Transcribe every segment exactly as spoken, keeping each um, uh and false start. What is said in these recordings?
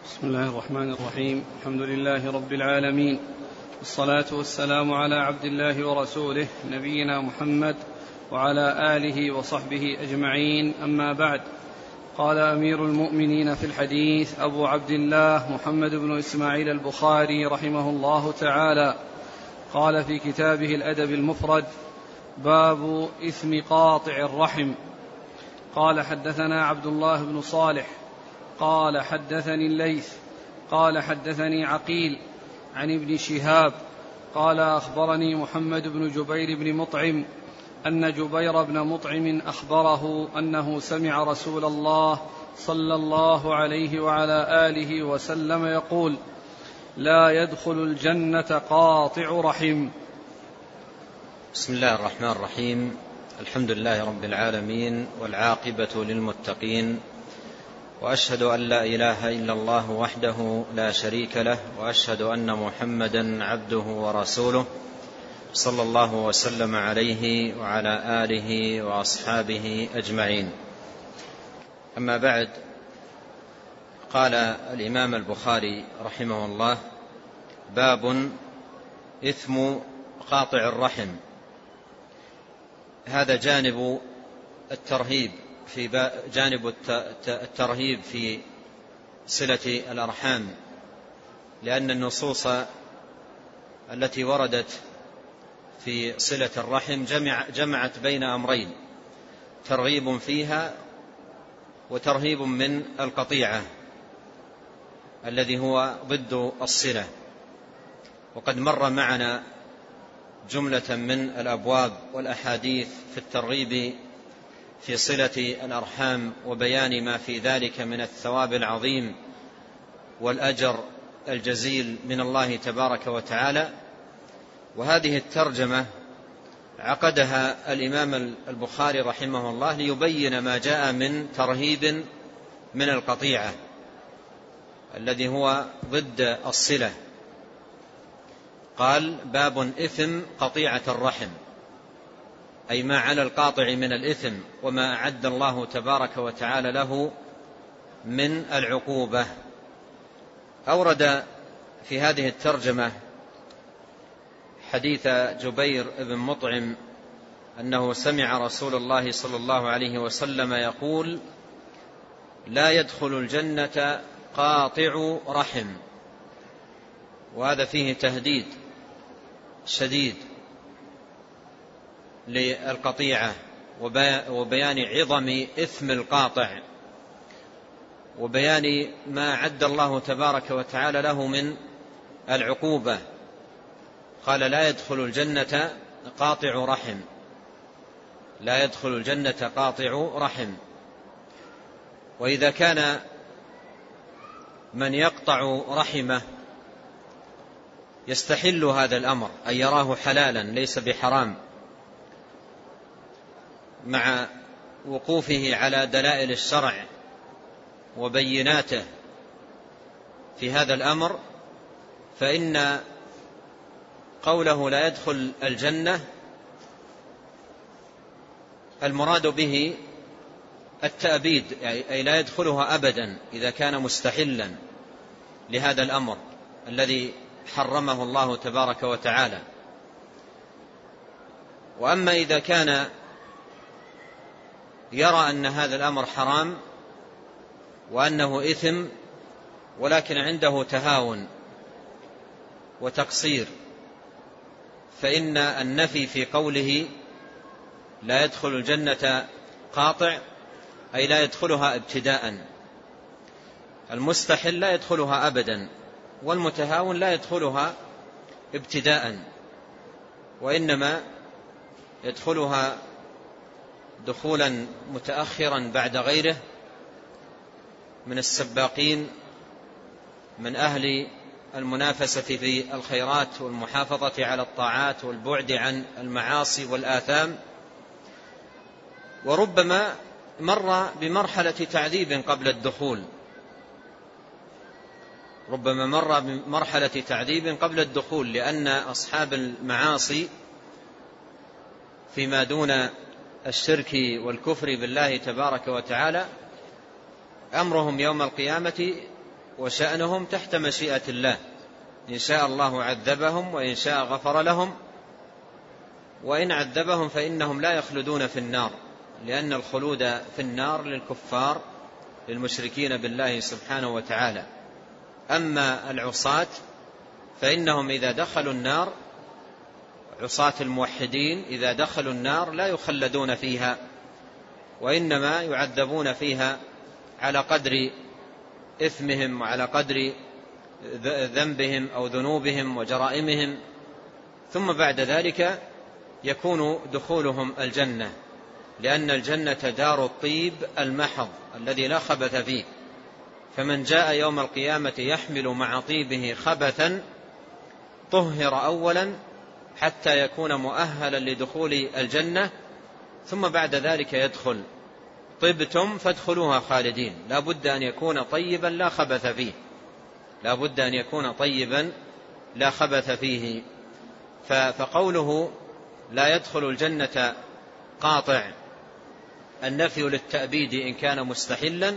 بسم الله الرحمن الرحيم. الحمد لله رب العالمين، والصلاة والسلام على عبد الله ورسوله نبينا محمد وعلى آله وصحبه أجمعين، أما بعد. قال أمير المؤمنين في الحديث أبو عبد الله محمد بن إسماعيل البخاري رحمه الله تعالى، قال في كتابه الأدب المفرد: باب إثم قاطع الرحم. قال حدثنا عبد الله بن صالح قال حدثني الليث قال حدثني عقيل عن ابن شهاب قال أخبرني محمد بن جبير بن مطعم أن جبير بن مطعم أخبره أنه سمع رسول الله صلى الله عليه وعلى آله وسلم يقول: لا يدخل الجنة قاطع رحم. بسم الله الرحمن الرحيم. الحمد لله رب العالمين، والعاقبة للمتقين، وأشهد أن لا إله إلا الله وحده لا شريك له، وأشهد أن محمدا عبده ورسوله، صلى الله وسلم عليه وعلى آله وأصحابه أجمعين. أما بعد، قال الإمام البخاري رحمه الله: باب إثم قاطع الرحم. هذا جانب الترهيب في جانب الترهيب في صلة الأرحام، لأن النصوص التي وردت في صلة الرحم جمع جمعت بين أمرين: ترغيب فيها وترهيب من القطيعة الذي هو ضد الصلة. وقد مر معنا جملة من الأبواب والأحاديث في الترغيب في صلة الأرحام وبيان ما في ذلك من الثواب العظيم والأجر الجزيل من الله تبارك وتعالى. وهذه الترجمة عقدها الإمام البخاري رحمه الله ليبين ما جاء من ترهيب من القطيعة الذي هو ضد الصلة. قال: باب إثم قطيعة الرحم، أي ما على القاطع من الإثم وما أعد الله تبارك وتعالى له من العقوبة. أورد في هذه الترجمة حديث جبير بن مطعم أنه سمع رسول الله صلى الله عليه وسلم يقول: لا يدخل الجنة قاطع رحم. وهذا فيه تهديد شديد للقطيعة، وبيان عظم إثم القاطع، وبيان ما أعد الله تبارك وتعالى له من العقوبة. قال: لا يدخل الجنة قاطع رحم، لا يدخل الجنة قاطع رحم. وإذا كان من يقطع رحمه يستحل هذا الأمر، أي يراه حلالا ليس بحرام، مع وقوفه على دلائل الشرع وبيناته في هذا الأمر، فإن قوله لا يدخل الجنة المراد به التأبيد، أي لا يدخلها أبدا إذا كان مستحلا لهذا الأمر الذي حرمه الله تبارك وتعالى. وأما إذا كان يرى أن هذا الأمر حرام وأنه إثم، ولكن عنده تهاون وتقصير، فإن النفي في قوله لا يدخل الجنة قاطع أي لا يدخلها ابتداء. المستحل لا يدخلها أبدا، والمتهاون لا يدخلها ابتداء، وإنما يدخلها دخولا متأخرا بعد غيره من السباقين، من أهل المنافسة في الخيرات والمحافظة على الطاعات والبعد عن المعاصي والآثام. وربما مر بمرحلة تعذيب قبل الدخول، ربما مر بمرحلة تعذيب قبل الدخول، لأن أصحاب المعاصي فيما دون الشرك والكفر بالله تبارك وتعالى أمرهم يوم القيامة وشأنهم تحت مشيئة الله، إن شاء الله عذبهم وإن شاء غفر لهم، وإن عذبهم فإنهم لا يخلدون في النار، لأن الخلود في النار للكفار للمشركين بالله سبحانه وتعالى. أما العصاة فإنهم إذا دخلوا النار، عصاة الموحدين إذا دخلوا النار لا يخلدون فيها، وإنما يعذبون فيها على قدر إثمهم وعلى قدر ذنبهم أو ذنوبهم وجرائمهم، ثم بعد ذلك يكون دخولهم الجنة، لأن الجنة دار الطيب المحض الذي لا خبث فيه. فمن جاء يوم القيامة يحمل مع طيبه خبثا طهر أولا حتى يكون مؤهلا لدخول الجنة، ثم بعد ذلك يدخل. طبتم فادخلوها خالدين، لا بد أن يكون طيبا لا خبث فيه، لا بد أن يكون طيبا لا خبث فيه. فقوله لا يدخل الجنة قاطع النفي للتأبيد إن كان مستحلا،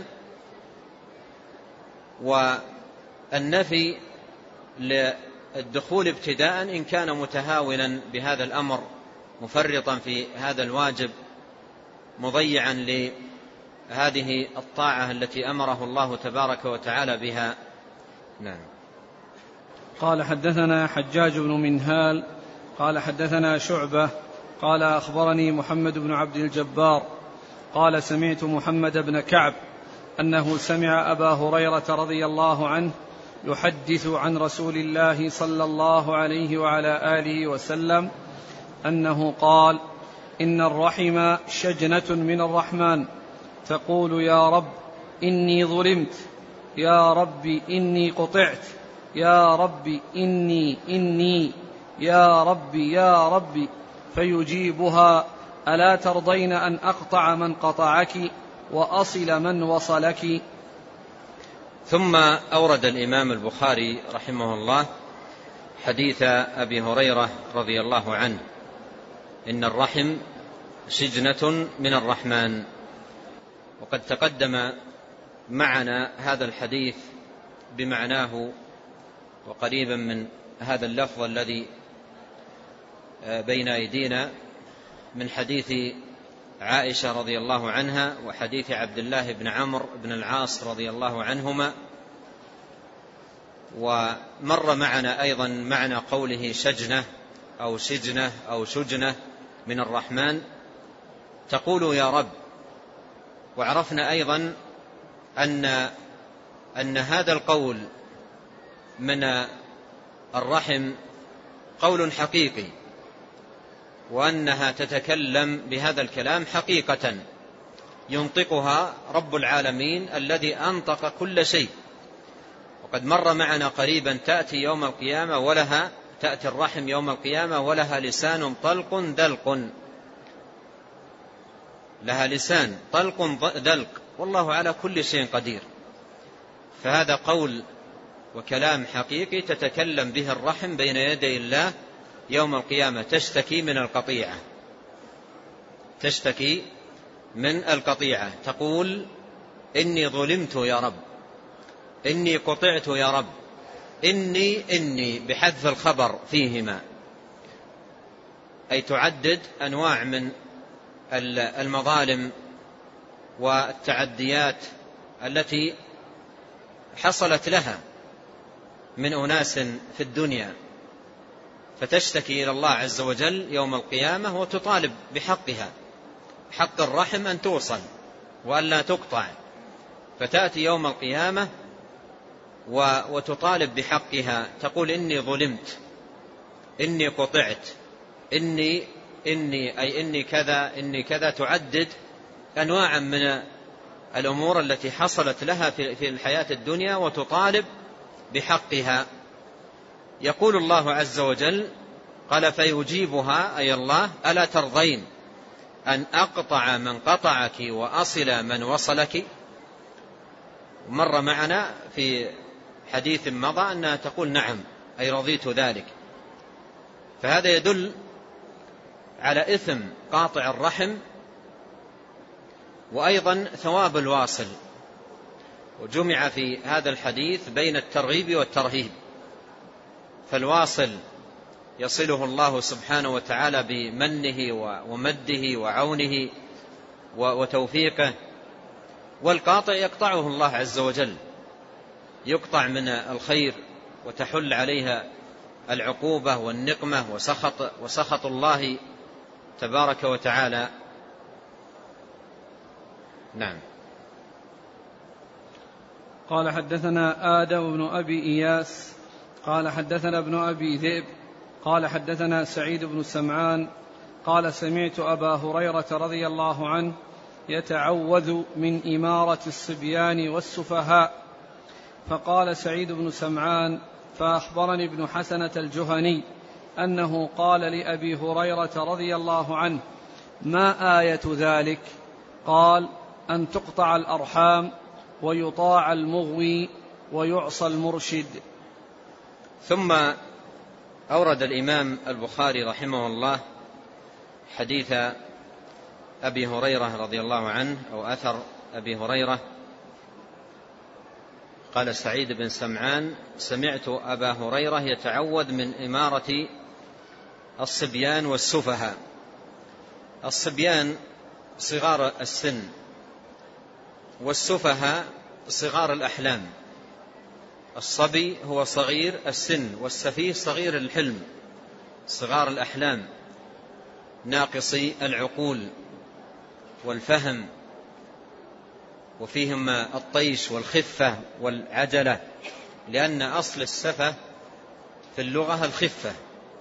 والنفي للدخول ابتداء إن كان متهاونا بهذا الأمر، مفرطا في هذا الواجب، مضيعا لهذه الطاعة التي أمره الله تبارك وتعالى بها. نعم. قال حدثنا حجاج بن منهال قال حدثنا شعبة قال أخبرني محمد بن عبد الجبار قال سمعت محمد بن كعب أنه سمع أبا هريرة رضي الله عنه يحدث عن رسول الله صلى الله عليه وعلى آله وسلم أنه قال: إن الرحم شجنة من الرحمن تقول يا رب إني ظلمت، يا رب إني قطعت، يا رب إني إني يا رب يا رب، فيجيبها: ألا ترضين أن أقطع من قطعك وأصل من وصلك. ثم أورد الإمام البخاري رحمه الله حديث أبي هريرة رضي الله عنه: إن الرحم شجنة من الرحمن. وقد تقدم معنا هذا الحديث بمعناه وقريبا من هذا اللفظ الذي بين أيدينا من حديث عائشة رضي الله عنها وحديث عبد الله بن عمرو بن العاص رضي الله عنهما. ومر معنا أيضا معنى قوله شجنة أو شجنة أو شجنة من الرحمن تقول يا رب. وعرفنا أيضا أن أن هذا القول من الرحم قول حقيقي، وأنها تتكلم بهذا الكلام حقيقة ينطقها رب العالمين الذي أنطق كل شيء. وقد مر معنا قريبا تأتي يوم القيامة ولها تأتي الرحم يوم القيامة ولها لسان طلق دلق، لها لسان طلق دلق، والله على كل شيء قدير. فهذا قول وكلام حقيقي تتكلم به الرحم بين يدي الله يوم القيامة، تشتكي من القطيعة، تشتكي من القطيعة، تقول إني ظلمت يا رب، إني قطعت يا رب، إني إني بحذف الخبر فيهما، أي تعدد أنواع من المظالم والتعديات التي حصلت لها من أناس في الدنيا، فتشتكي إلى الله عز وجل يوم القيامة وتطالب بحقها، حق الرحم أن توصل وأن لا تقطع، فتأتي يوم القيامة وتطالب بحقها، تقول إني ظلمت، إني قطعت، إني إني أي إني كذا إني كذا، تعدد أنواعا من الأمور التي حصلت لها في الحياة الدنيا وتطالب بحقها. يقول الله عز وجل قال فيجيبها أي الله: ألا ترضين أن أقطع من قطعك وأصل من وصلك. مر معنا في حديث مضى أنها تقول نعم، أي رضيت ذلك. فهذا يدل على إثم قاطع الرحم وأيضا ثواب الواصل. وجمع في هذا الحديث بين الترغيب والترهيب، فالواصل يصله الله سبحانه وتعالى بمنه ومده وعونه وتوفيقه، والقاطع يقطعه الله عز وجل، يقطع من الخير وتحل عليها العقوبة والنقمة وسخط, وسخط الله تبارك وتعالى. نعم. قال حدثنا آدم بن أبي إياس قال حدثنا ابن أبي ذئب قال حدثنا سعيد بن سمعان قال سمعت أبا هريرة رضي الله عنه يتعوذ من إمارة الصبيان والسفهاء، فقال سعيد بن سمعان: فأخبرني ابن حسنة الجهني أنه قال لأبي هريرة رضي الله عنه: ما آية ذلك؟ قال: أن تقطع الأرحام ويطاع المغوي ويعصى المرشد. ثم أورد الإمام البخاري رحمه الله حديث أبي هريرة رضي الله عنه، أو أثر أبي هريرة. قال سعيد بن سمعان: سمعت أبا هريرة يتعوذ من إمارة الصبيان والسفهاء. الصبيان صغار السن، والسفهاء صغار الأحلام. الصبي هو صغير السن، والسفيه صغير الحلم، صغار الأحلام، ناقصي العقول والفهم، وفيهم الطيش والخفة والعجلة، لأن أصل السفة في اللغة الخفة،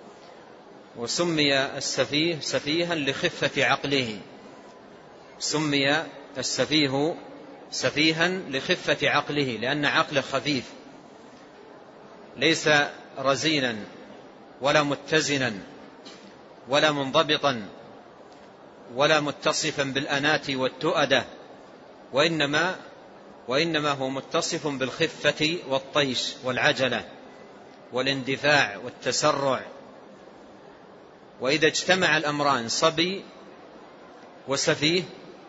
وسمي السفيه سفيها لخفة عقله، سمي السفيه سفيها لخفة عقله، لأن عقله خفيف، ليس رزينا ولا متزنا ولا منضبطا ولا متصفا بالأنات والتؤدة، وإنما, وإنما هو متصف بالخفة والطيش والعجلة والاندفاع والتسرع. وإذا اجتمع الأمران صبي وسفيه،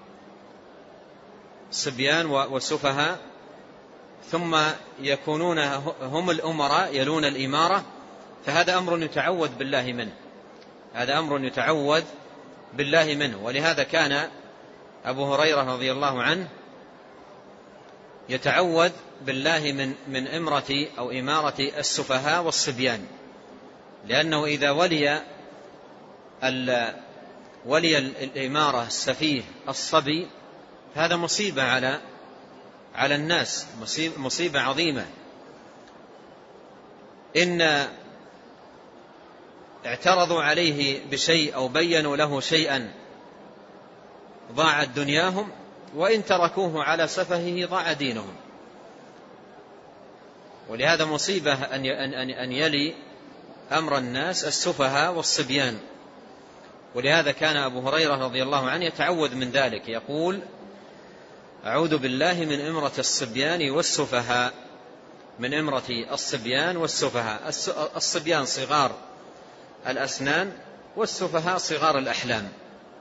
صبيان وسفهاء، ثم يكونون هم الأمراء يلون الإمارة، فهذا أمر يتعوذ بالله منه، هذا أمر يتعوذ بالله منه. ولهذا كان أبو هريرة رضي الله عنه يتعوذ بالله من من إمرة أو إمارة السفهاء والصبيان، لأنه إذا ولي ولي الإمارة السفيه الصبي، هذا مصيبة على على الناس، مصيبة عظيمة. إن اعترضوا عليه بشيء أو بينوا له شيئا ضاعت دنياهم، وإن تركوه على سفهه ضاع دينهم. ولهذا مصيبة أن يلي أمر الناس السفهاء والصبيان. ولهذا كان أبو هريرة رضي الله عنه يتعوذ من ذلك، يقول: أعوذ بالله من إمرة الصبيان والسفهاء، من إمرة الصبيان والسفهاء. الصبيان صغار الأسنان، والسفهاء صغار الأحلام.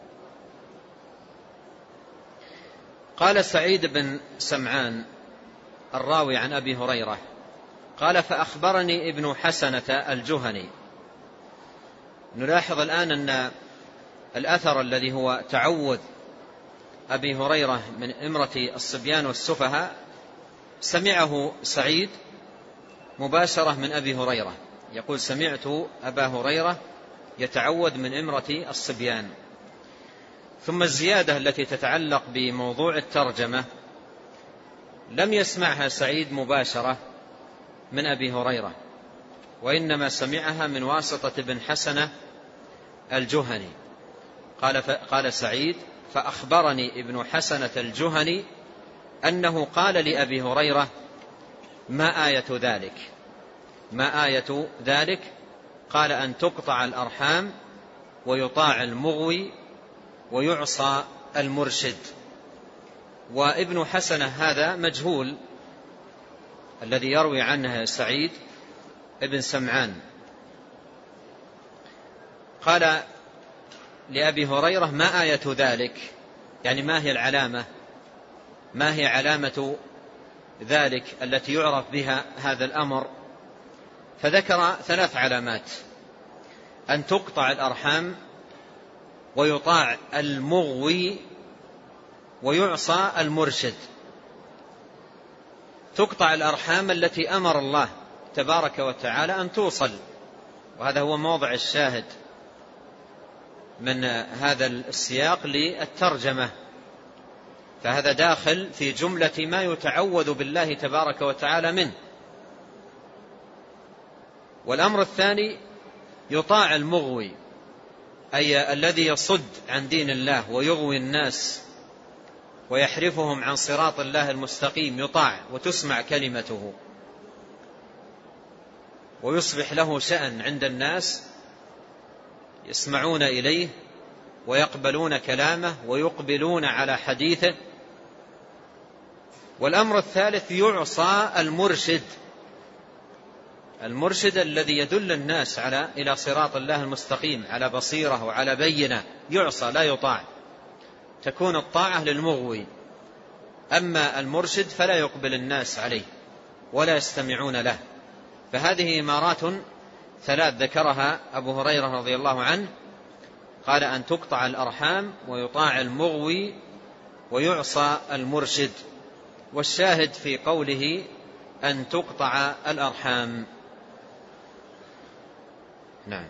قال سعيد بن سمعان الراوي عن أبي هريرة قال: فأخبرني ابن حسنة الجهني. نلاحظ الآن أن الأثر الذي هو تعوذ أبي هريرة من إمرة الصبيان والسفهاء سمعه سعيد مباشرة من أبي هريرة، يقول: سمعت أبا هريرة يتعوذ من إمرة الصبيان. ثم الزيادة التي تتعلق بموضوع الترجمة لم يسمعها سعيد مباشرة من أبي هريرة، وإنما سمعها من واسطة ابن حسنة الجهني. قال, قال سعيد: فأخبرني ابن حسنة الجهني أنه قال لأبي هريرة: ما آية ذلك؟ ما آية ذلك؟ قال: أن تقطع الأرحام ويطاع المغوي ويعصى المرشد. وابن حسنة هذا مجهول، الذي يروي عنه سعيد ابن سمعان. قال لأبي هريرة: ما آية ذلك؟ يعني ما هي العلامة؟ ما هي علامة ذلك التي يعرف بها هذا الأمر، فذكر ثلاث علامات: أن تقطع الأرحام، ويطاع المغوي، ويعصى المرشد. تقطع الأرحام التي أمر الله تبارك وتعالى أن توصل، وهذا هو موضع الشاهد من هذا السياق للترجمة، فهذا داخل في جملة ما يتعوذ بالله تبارك وتعالى منه. والأمر الثاني يطاع المغوي، أي الذي يصد عن دين الله ويغوي الناس ويحرفهم عن صراط الله المستقيم، يطاع وتسمع كلمته ويصبح له شأن عند الناس، يسمعون إليه ويقبلون كلامه ويقبلون على حديثه. والأمر الثالث يعصى المرشد، المرشد الذي يدل الناس على إلى صراط الله المستقيم على بصيرة وعلى بينة، يعصى لا يطاع، تكون الطاعة للمغوي، أما المرشد فلا يقبل الناس عليه ولا يستمعون له. فهذه إمارات ثلاث ذكرها أبو هريرة رضي الله عنه، قال: أن تقطع الأرحام، ويطاع المغوي، ويعصى المرشد. والشاهد في قوله أن تقطع الأرحام. نعم.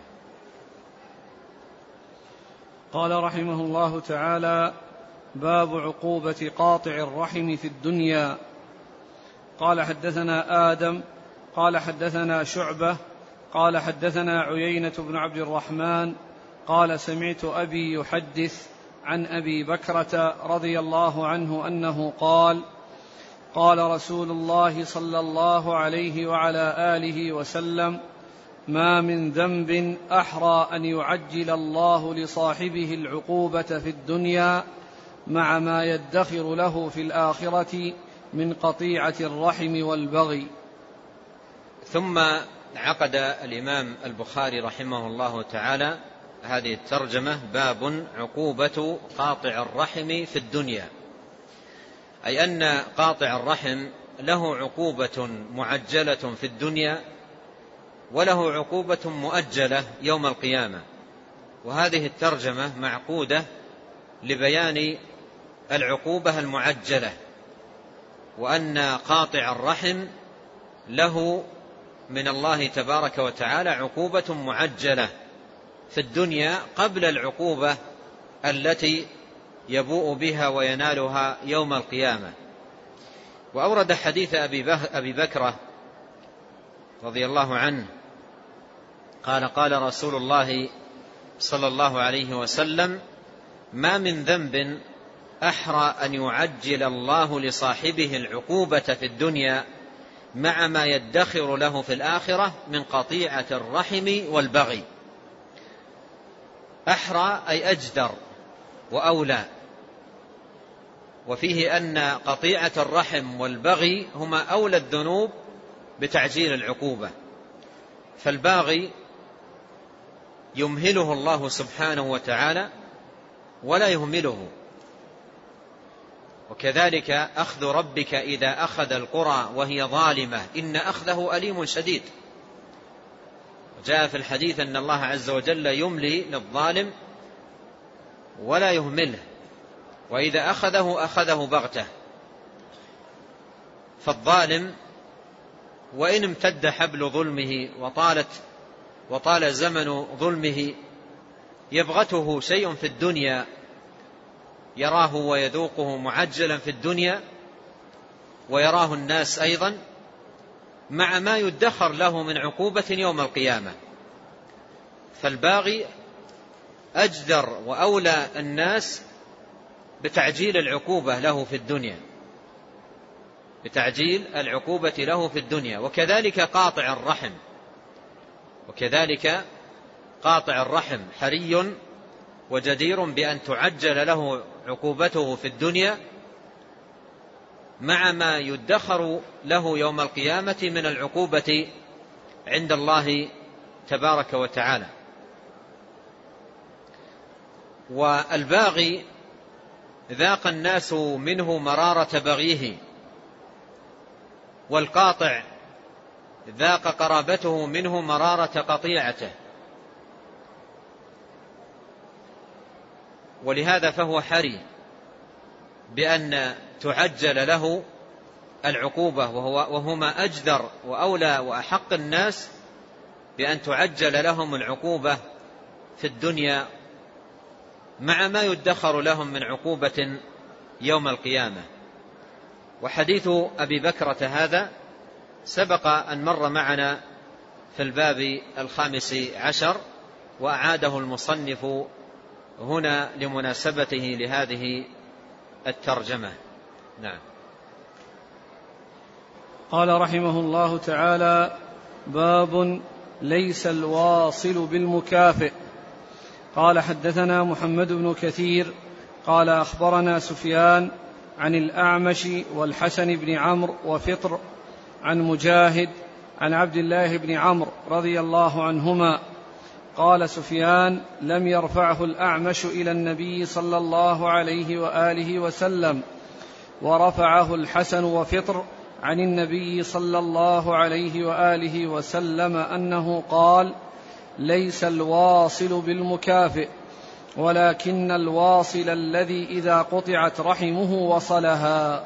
قال رحمه الله تعالى: باب عقوبة قاطع الرحم في الدنيا. قال: حدثنا آدم قال حدثنا شعبة قال حدثنا عيينة بن عبد الرحمن قال: سمعت أبي يحدث عن أبي بكرة رضي الله عنه أنه قال: قال رسول الله صلى الله عليه وعلى آله وسلم: ما من ذنب أحرى أن يعجل الله لصاحبه العقوبة في الدنيا مع ما يدخر له في الآخرة من قطيعة الرحم والبغي. ثم عقد الإمام البخاري رحمه الله تعالى هذه الترجمة: باب عقوبة قاطع الرحم في الدنيا، أي أن قاطع الرحم له عقوبة معجلة في الدنيا، وله عقوبة مؤجلة يوم القيامة. وهذه الترجمة معقودة لبيان العقوبة المعجلة، وأن قاطع الرحم له من الله تبارك وتعالى عقوبة معجلة في الدنيا قبل العقوبة التي يبوء بها وينالها يوم القيامة. وأورد حديث أبي بكرة رضي الله عنه قال: قال رسول الله صلى الله عليه وسلم: ما من ذنب أحرى أن يعجل الله لصاحبه العقوبة في الدنيا مع ما يدخر له في الآخرة من قطيعة الرحم والبغي. أحرى أي أجدر وأولى، وفيه أن قطيعة الرحم والبغي هما أولى الذنوب بتعجيل العقوبة. فالباغي يمهله الله سبحانه وتعالى ولا يهمله، وكذلك أخذ ربك إذا أخذ القرى وهي ظالمة إن أخذه أليم شديد. جاء في الحديث أن الله عز وجل يملي للظالم ولا يهمله، وإذا أخذه أخذه بغتة. فالظالم وإن امتد حبل ظلمه وطالت وطال زمن ظلمه يبغته شيء في الدنيا، يراه ويذوقه معجلا في الدنيا، ويراه الناس أيضا، مع ما يدخر له من عقوبة يوم القيامة. فالباغي أجدر وأولى الناس بتعجيل العقوبة له في الدنيا، بتعجيل العقوبة له في الدنيا. وكذلك قاطع الرحم، وكذلك قاطع الرحم حري وجدير بأن تعجل له عقوبته في الدنيا مع ما يدخر له يوم القيامة من العقوبة عند الله تبارك وتعالى. والباغي ذاق الناس منه مرارة بغيه، والقاطع ذاق قرابته منه مرارة قطيعته، ولهذا فهو حري بأن تعجل له العقوبة، وهو وهما أجدر وأولى وأحق الناس بأن تعجل لهم العقوبة في الدنيا مع ما يدخر لهم من عقوبة يوم القيامة. وحديث أبي بكرة هذا سبق أن مر معنا في الباب الخامس عشر، وأعاده المصنف هنا لمناسبته لهذه الترجمة. نعم. قال رحمه الله تعالى: باب ليس الواصل بالمكافئ. قال: حدثنا محمد بن كثير قال: أخبرنا سفيان عن الأعمش والحسن بن عمرو وفطر عن مجاهد عن عبد الله بن عمرو رضي الله عنهما قال سفيان: لم يرفعه الأعمش إلى النبي صلى الله عليه وآله وسلم، ورفعه الحسن وفطر عن النبي صلى الله عليه وآله وسلم أنه قال: ليس الواصل بالمكافئ، ولكن الواصل الذي إذا قطعت رحمه وصلها.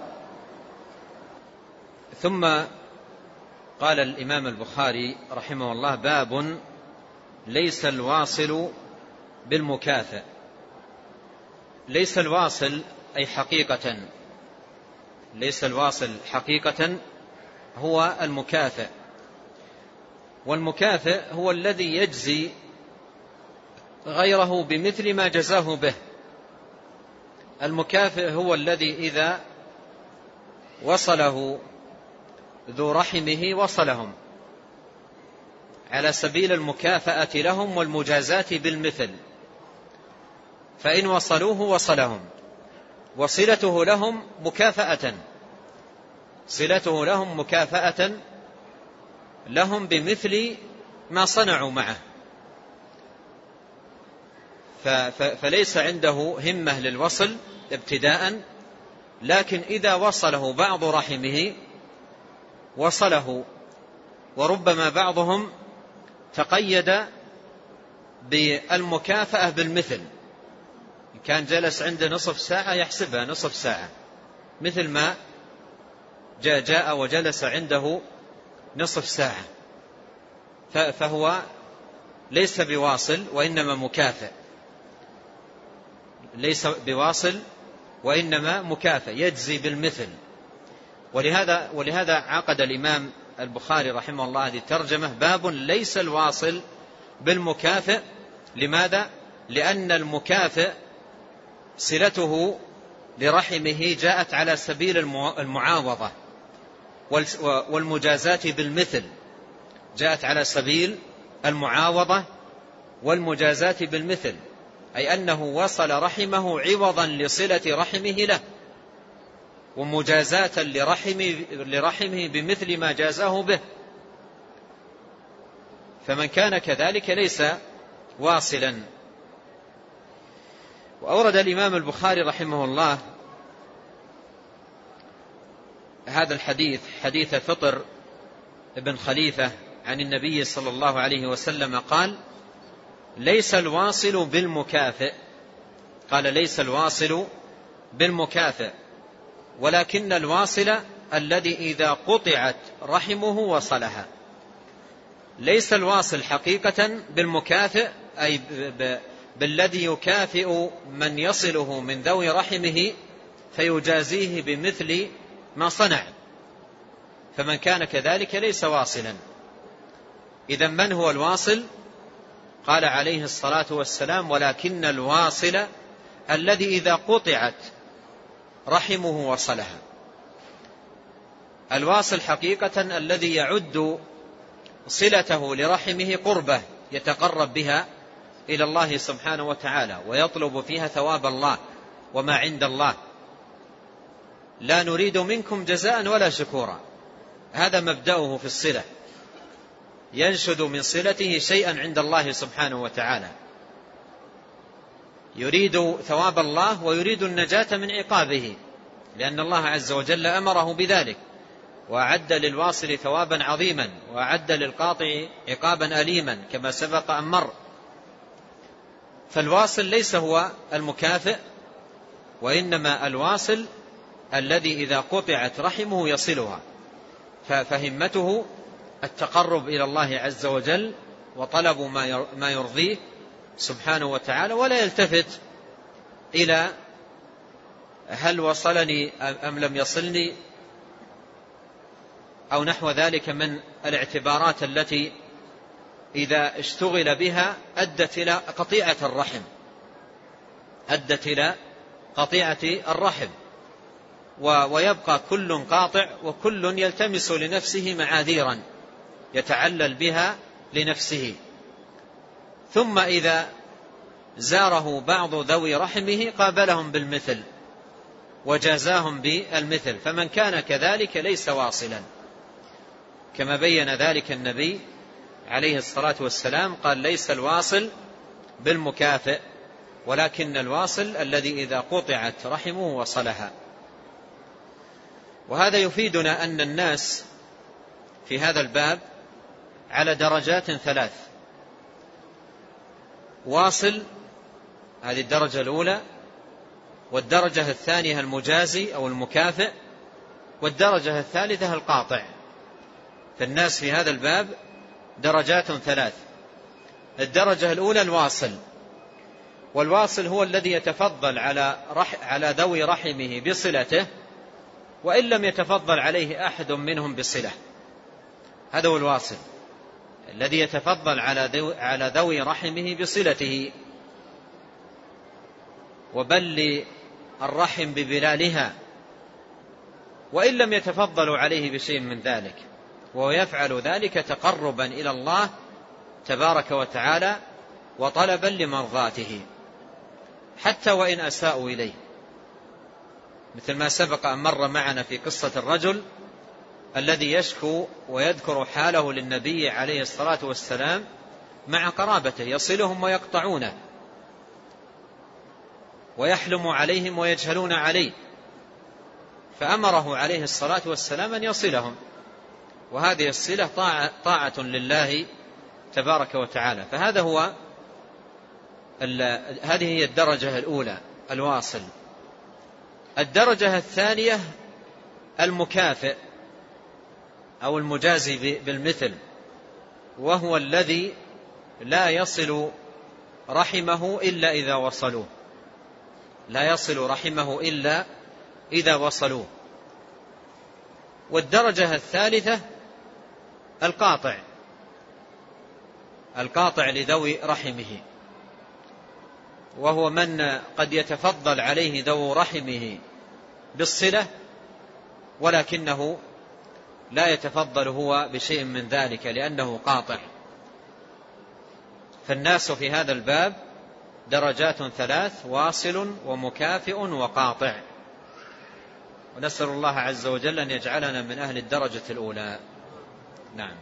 ثم قال الإمام البخاري رحمه الله: باب ليس الواصل بالمكافئ. ليس الواصل أي حقيقة، ليس الواصل حقيقة هو المكافئ، والمكافئ هو الذي يجزي غيره بمثل ما جزاه به. المكافئ هو الذي إذا وصله ذو رحمه وصلهم على سبيل المكافأة لهم والمجازاة بالمثل، فإن وصلوه وصلهم، وصلته لهم مكافأة، صلته لهم مكافأة لهم بمثل ما صنعوا معه، فليس عنده همة للوصل ابتداء، لكن إذا وصله بعض رحمه وصله، وربما بعضهم تقيد بالمكافأة بالمثل، كان جلس عنده نصف ساعة يحسبها نصف ساعة، مثل ما جاء, جاء وجلس عنده نصف ساعة، فهو ليس بواصل وإنما مكافئ، ليس بواصل وإنما مكافئ يجزي بالمثل. ولهذا, ولهذا عقد الإمام البخاري رحمه الله هذه الترجمة: باب ليس الواصل بالمكافئ. لماذا؟ لأن المكافئ صلته لرحمه جاءت على سبيل المعاوضة، والمجازاة بالمثل جاءت على سبيل المعاوضة والمجازاة بالمثل، أي أنه وصل رحمه عوضا لصلة رحمه له، ومجازاة لرحمه, لرحمه بمثل ما جازاه به. فمن كان كذلك ليس واصلا. وأورد الإمام البخاري رحمه الله هذا الحديث، حديث فطر بن خليفة عن النبي صلى الله عليه وسلم قال: ليس الواصل بالمكافئ، قال: ليس الواصل بالمكافئ، ولكن الواصل الذي إذا قطعت رحمه وصلها. ليس الواصل حقيقة بالمكافئ، أي بالذي يكافئ من يصله من ذوي رحمه فيجازيه بمثل ما صنع، فمن كان كذلك ليس واصلا. إذن من هو الواصل؟ قال عليه الصلاة والسلام: ولكن الواصل الذي إذا قطعت رحمه وصلها. الواصل حقيقة الذي يعد صلته لرحمه قربة يتقرب بها إلى الله سبحانه وتعالى، ويطلب فيها ثواب الله وما عند الله. لا نريد منكم جزاء ولا شكورا، هذا مبدأه في الصلة، ينشد من صلته شيئا عند الله سبحانه وتعالى، يريد ثواب الله ويريد النجاة من عقابه، لأن الله عز وجل أمره بذلك. وأعد للواصل ثوابا عظيما، وأعد للقاطع عقابا أليما كما سبق أن مر. فالواصل ليس هو المكافئ، وإنما الواصل الذي إذا قطعت رحمه يصلها، فهمته التقرب إلى الله عز وجل وطلب ما يرضيه سبحانه وتعالى، ولا يلتفت إلى هل وصلني أم لم يصلني أو نحو ذلك من الاعتبارات التي إذا اشتغل بها أدت إلى قطيعة الرحم أدت إلى قطيعة الرحم ويبقى كل قاطع وكل يلتمس لنفسه معاذيرا يتعلل بها لنفسه. ثم إذا زاره بعض ذوي رحمه قابلهم بالمثل وجازاهم بالمثل، فمن كان كذلك ليس واصلا، كما بين ذلك النبي عليه الصلاة والسلام، قال: ليس الواصل بالمكافئ، ولكن الواصل الذي إذا قطعت رحمه وصلها. وهذا يفيدنا أن الناس في هذا الباب على درجات ثلاث: واصل، هذه الدرجة الأولى، والدرجة الثانية المجازي أو المكافئ، والدرجة الثالثة القاطع. فالناس في هذا الباب درجات ثلاث. الدرجة الأولى الواصل، والواصل هو الذي يتفضل على, رح على ذوي رحمه بصلته وإن لم يتفضل عليه أحد منهم بصلة. هذا هو الواصل الذي يتفضل على ذوي, على ذوي رحمه بصلته وبل الرحم ببلالها، وإن لم يتفضلوا عليه بشيء من ذلك، ويفعل ذلك تقربا إلى الله تبارك وتعالى وطلبا لمرضاته، حتى وإن أساءوا إليه، مثل ما سبق أن مر معنا في قصة الرجل الذي يشكو ويذكر حاله للنبي عليه الصلاة والسلام مع قرابته، يصلهم ويقطعونه ويحلم عليهم ويجهلون عليه، فأمره عليه الصلاة والسلام أن يصلهم، وهذه الصلة طاعة, طاعة لله تبارك وتعالى. فهذا هو هذه هي الدرجة الأولى الواصل. الدرجة الثانية المكافئ أو المجازي بالمثل، وهو الذي لا يصل رحمه إلا إذا وصلوه لا يصل رحمه إلا إذا وصلوه. والدرجة الثالثة القاطع القاطع لذوي رحمه، وهو من قد يتفضل عليه ذو رحمه بالصلة ولكنه لا يتفضل هو بشيء من ذلك لأنه قاطع. فالناس في هذا الباب درجات ثلاث: واصل ومكافئ وقاطع. ونسأل الله عز وجل أن يجعلنا من أهل الدرجة الأولى. نعم.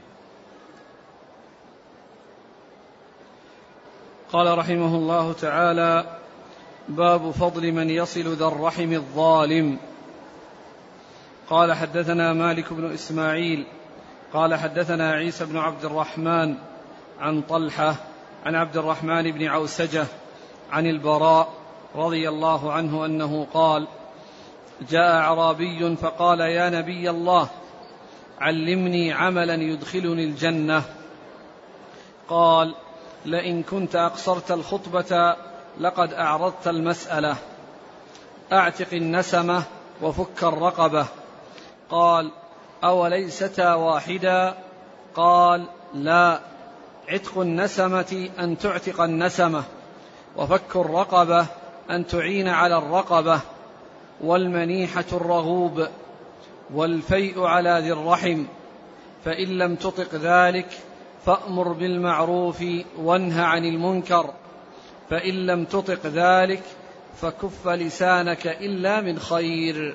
قال رحمه الله تعالى: باب فضل من يصل ذا الرحم الظالم. قال: حدثنا مالك بن إسماعيل قال: حدثنا عيسى بن عبد الرحمن عن طلحة عن عبد الرحمن بن عوسجة عن البراء رضي الله عنه أنه قال: جاء أعرابي فقال: يا نبي الله، علمني عملا يدخلني الجنة. قال: لئن كنت أقصرت الخطبة لقد أعرضت المسألة. أعتق النسمة وفك الرقبة. قال: أوليستا واحدا؟ قال: لا، عتق النسمة أن تعتق النسمة، وفك الرقبة أن تعين على الرقبة، والمنيحة الرغوب، والفيء على ذي الرحم، فإن لم تطق ذلك فأمر بالمعروف وانه عن المنكر، فإن لم تطق ذلك فكف لسانك إلا من خير.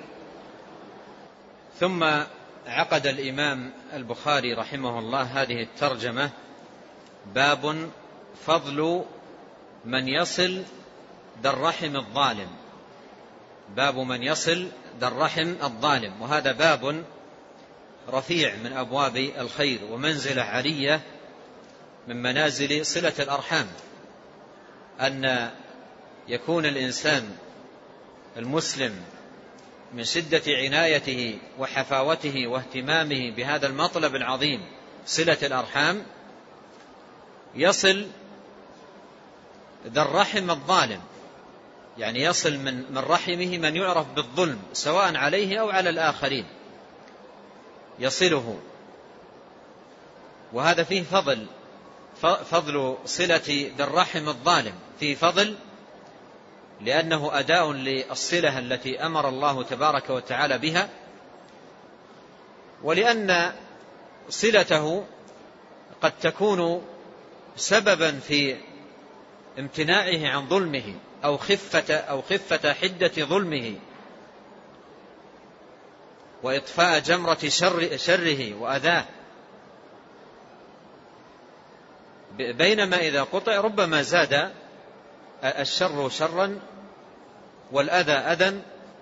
ثم عقد الإمام البخاري رحمه الله هذه الترجمة: باب فضل من يصل ذا الرحم الظالم. باب من يصل ذا الرحم الظالم. وهذا باب رفيع من أبواب الخير ومنزلة عالية من منازل صلة الأرحام، أن يكون الإنسان المسلم من شدة عنايته وحفاوته واهتمامه بهذا المطلب العظيم صلة الأرحام يصل ذا الرحم الظالم، يعني يصل من من رحمه من يعرف بالظلم سواء عليه أو على الآخرين يصله. وهذا فيه فضل، فضل صلة ذا الرحم الظالم فيه فضل، لأنه أداء للصلة التي أمر الله تبارك وتعالى بها، ولأن صلته قد تكون سببا في امتناعه عن ظلمه أو خفة, أو خفة حدة ظلمه وإطفاء جمرة شر شره وأذاه، بينما إذا قطع ربما زاد الشر شرا والأذى أذى.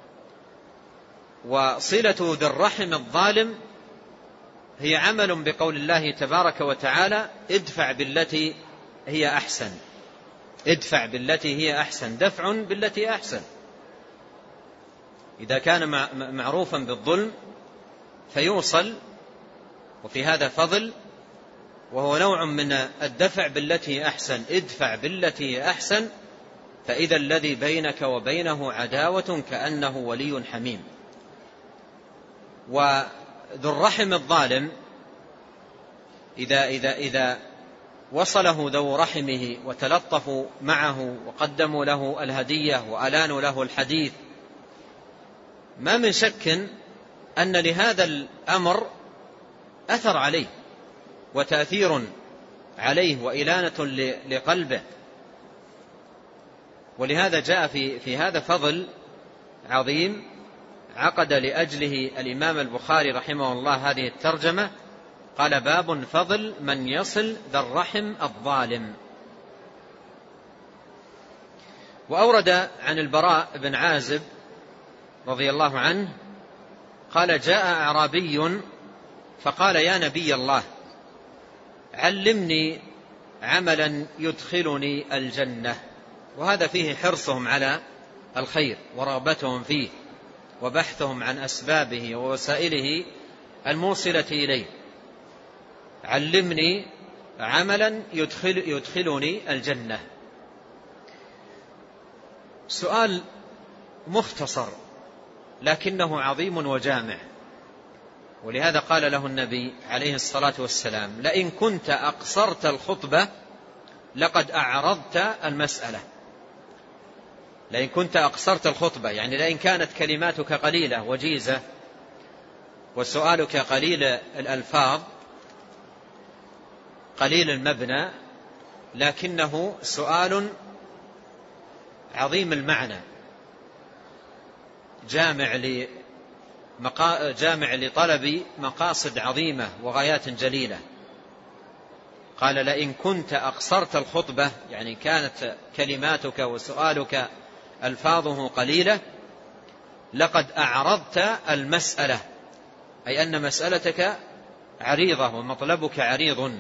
وصلة ذي الرحم الظالم هي عمل بقول الله تبارك وتعالى ادفع بالتي هي أحسن، ادفع بالتي هي أحسن، دفع بالتي أحسن. إذا كان معروفا بالظلم فيوصل، وفي هذا فضل، وهو نوع من الدفع بالتي أحسن، ادفع بالتي أحسن، فإذا الذي بينك وبينه عداوة كأنه ولي حميم. وذو الرحم الظالم إذا, إذا, إذا وصله ذو رحمه وتلطفوا معه وقدموا له الهدية وألانوا له الحديث، ما من شك أن لهذا الأمر أثر عليه وتأثير عليه وإلانة لقلبه. ولهذا جاء في, في هذا فضل عظيم عقد لأجله الإمام البخاري رحمه الله هذه الترجمة، قال باب فضل من يصل ذا الرحم الظالم. وأورد عن البراء بن عازب رضي الله عنه قال جاء أعرابي فقال يا نبي الله علمني عملا يدخلني الجنة. وهذا فيه حرصهم على الخير ورغبتهم فيه وبحثهم عن أسبابه ووسائله الموصلة إليه. علمني عملا يدخل يدخلني الجنة. سؤال مختصر لكنه عظيم وجامع، ولهذا قال له النبي عليه الصلاة والسلام لئن كنت أقصرت الخطبة لقد أعرضت المسألة. لئن كنت أقصرت الخطبة يعني لئن كانت كلماتك قليلة وجيزة وسؤالك قليل الألفاظ قليل المبنى، لكنه سؤال عظيم المعنى جامع جامع لطلب مقاصد عظيمة وغايات جليلة. قال لئن كنت أقصرت الخطبة يعني كانت كلماتك وسؤالك ألفاظه قليلة لقد أعرضت المسألة، أي أن مسألتك عريضة ومطلبك عريض.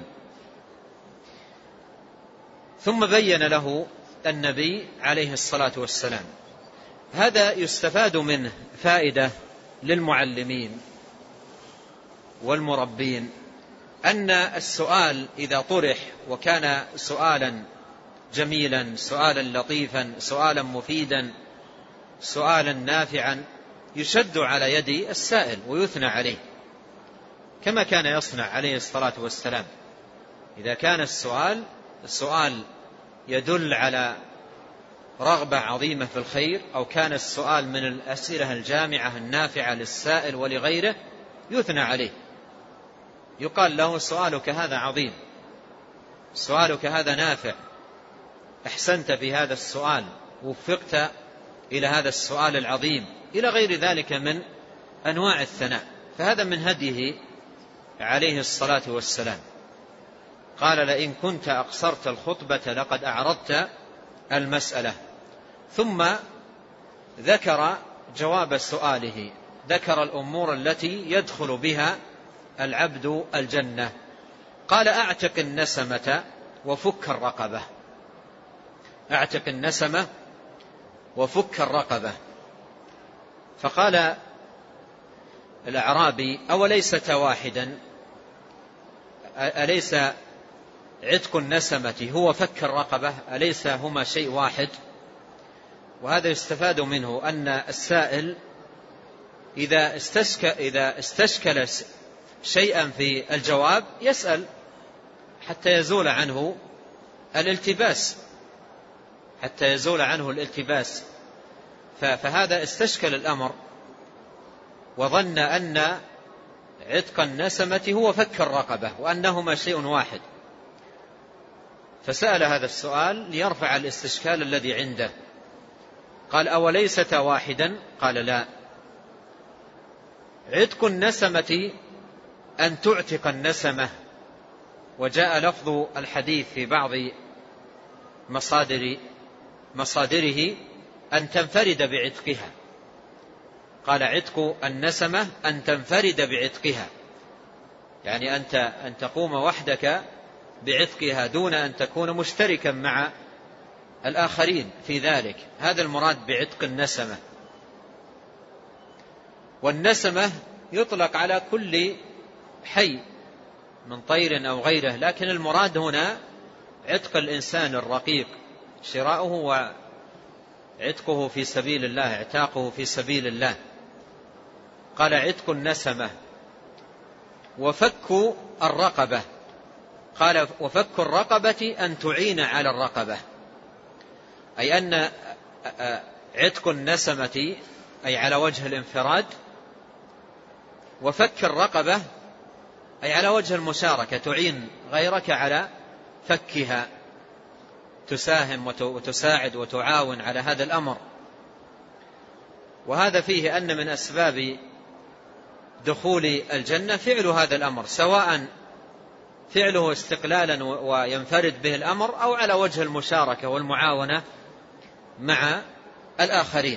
ثم بين له النبي عليه الصلاة والسلام. هذا يستفاد منه فائدة للمعلمين والمربين، أن السؤال إذا طرح وكان سؤالا جميلا، سؤالا لطيفا، سؤالا مفيدا، سؤالا نافعا، يشد على يد السائل ويثنى عليه كما كان يصنع عليه الصلاة والسلام. إذا كان السؤال السؤال يدل على رغبة عظيمة في الخير، أو كان السؤال من الأسئلة الجامعة النافعة للسائل ولغيره، يثنى عليه، يقال له سؤالك هذا عظيم، سؤالك هذا نافع، أحسنت في هذا السؤال، وفقت إلى هذا السؤال العظيم، إلى غير ذلك من أنواع الثناء. فهذا من هديه عليه الصلاة والسلام. قال لئن كنت أقصرت الخطبة لقد أعرضت المسألة. ثم ذكر جواب سؤاله، ذكر الأمور التي يدخل بها العبد الجنة؟ قال أعتق النسمة وفك الرقبة. أعتق النسمة وفك الرقبة. فقال الأعرابي: أوليست واحدا؟ أليس عتق النسمة هو فك الرقبة؟ أليس هما شيء واحد؟ وهذا يستفاد منه أن السائل إذا استشكل, إذا استشكل شيئا في الجواب يسأل حتى يزول عنه الالتباس حتى يزول عنه الالتباس فهذا استشكل الأمر وظن أن عتق النسمة هو فك الرقبة وأنهما شيء واحد، فسأل هذا السؤال ليرفع الاستشكال الذي عنده. قال: أوليست واحدا؟ قال: لا. عتق النسمة أن تعتق النسمة، وجاء لفظ الحديث في بعض مصادر مصادره أن تنفرد بعتقها. قال: عتق النسمة أن تنفرد بعتقها، يعني أنت أن تقوم وحدك بعتقها دون أن تكون مشتركا مع الآخرين في ذلك. هذا المراد بعتق النسمة. والنسمة يطلق على كل حي من طير أو غيره، لكن المراد هنا عتق الإنسان الرقيق، شراؤه وعتقه في سبيل الله، اعتاقه في سبيل الله. قال: عتق النسمة وفك الرقبة. قال: وفك الرقبة أن تعين على الرقبة، أي أن عتق النسمة أي على وجه الانفراد، وفك الرقبة أي على وجه المشاركة، تعين غيرك على فكها، تساهم وتساعد وتعاون على هذا الأمر. وهذا فيه أن من أسباب دخول الجنة فعل هذا الأمر، سواء فعله استقلالا وينفرد به الأمر أو على وجه المشاركة والمعاونة مع الآخرين.